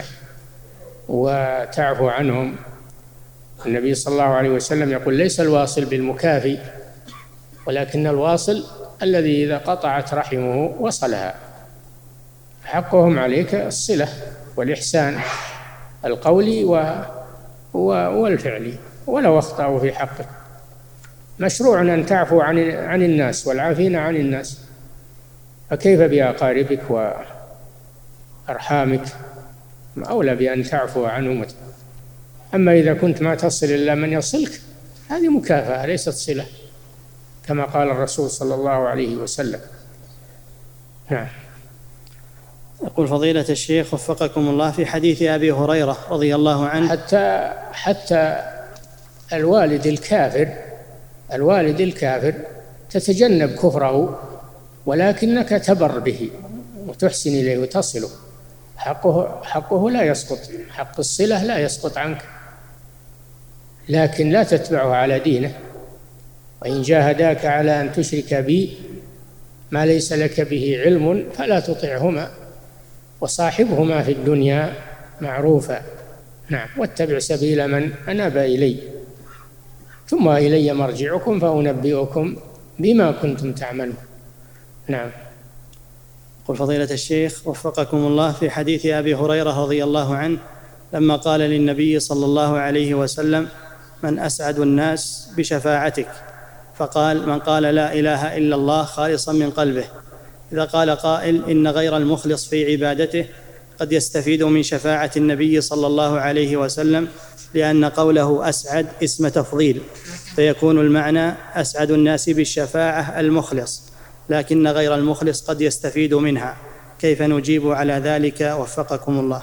وتعفو عنهم. النبي صلى الله عليه وسلم يقول: ليس الواصل بالمكافي، ولكن الواصل الذي إذا قطعت رحمه وصلها. حقهم عليك الصلة والإحسان القولي والفعلي، ولو أخطأوا في حقك. مشروع أن تعفو عن عن الناس والعافين عن الناس، فكيف بأقاربك وأرحامك؟ أولى بأن تعفو عنهم. أما إذا كنت ما تصل إلا من يصلك، هذه مكافأة ليست صلة، كما قال الرسول صلى الله عليه وسلم. نعم. يقول فضيلة الشيخ وفقكم الله: في حديث أبي هريرة رضي الله عنه، حتى حتى الوالد الكافر الوالد الكافر تتجنب كفره، ولكنك تبر به وتحسن إليه وتصله. حقه حقه لا يسقط، حق الصلة لا يسقط عنك، لكن لا تتبعه على دينه. وإن جاهداك على أن تشرك بي ما ليس لك به علم فلا تطعهما وصاحبهما في الدنيا معروفا. نعم. واتبع سبيل من أناب إلي ثم إلي مرجعكم فأنبئكم بما كنتم تعملون. نعم. قل فضيلة الشيخ وفقكم الله: في حديث أبي هريرة رضي الله عنه لما قال للنبي صلى الله عليه وسلم: من أسعد الناس بشفاعتك؟ فقال: من قال لا إله إلا الله خالصا من قلبه. إذا قال قائل إن غير المخلص في عبادته قد يستفيد من شفاعة النبي صلى الله عليه وسلم، لأن قوله أسعد اسم تفضيل، فيكون المعنى أسعد الناس بالشفاعة المخلص، لكن غير المخلص قد يستفيد منها، كيف نجيب على ذلك وفقكم الله؟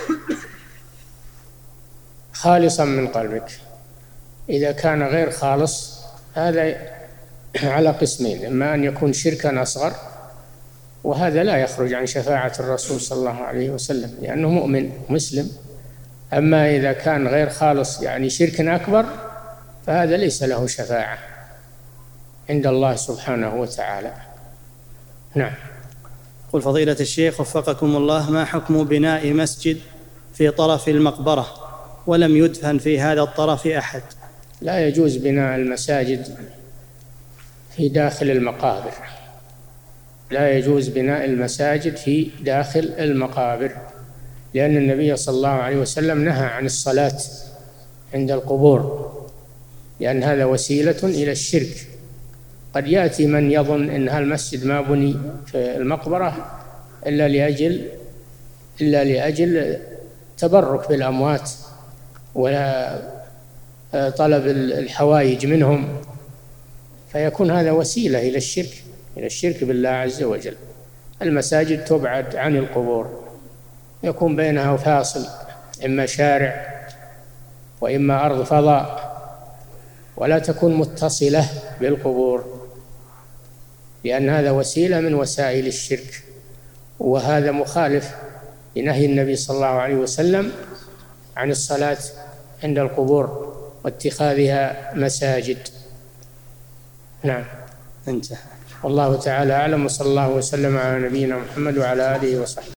خالصا من قلبك، إذا كان غير خالص هذا على قسمين: إما أن يكون شركا أصغر، وهذا لا يخرج عن شفاعة الرسول صلى الله عليه وسلم لأنه مؤمن مسلم. أما إذا كان غير خالص يعني شرك أكبر، فهذا ليس له شفاعة عند الله سبحانه وتعالى. نعم. قل فضيلة الشيخ وفقكم الله: ما حكم بناء مسجد في طرف المقبرة ولم يدفن في هذا الطرف أحد؟ لا يجوز بناء المساجد في داخل المقابر، لا يجوز بناء المساجد في داخل المقابر، لأن النبي صلى الله عليه وسلم نهى عن الصلاة عند القبور، لأن هذا وسيلة إلى الشرك. قد يأتي من يظن أن هالمسجد ما بني في المقبرة إلا لأجل إلا لأجل تبرك بالأموات ولا طلب الحوائج منهم، فيكون هذا وسيلة إلى الشرك إلى الشرك بالله عز وجل. المساجد تبعد عن القبور، يكون بينها فاصل، إما شارع وإما أرض فضاء، ولا تكون متصلة بالقبور، لأن هذا وسيلة من وسائل الشرك، وهذا مخالف لنهي النبي صلى الله عليه وسلم عن الصلاة عند القبور واتخاذها مساجد. نعم. انتهى. والله تعالى أعلم، وصلى الله وسلم على نبينا محمد وعلى آله وصحبه.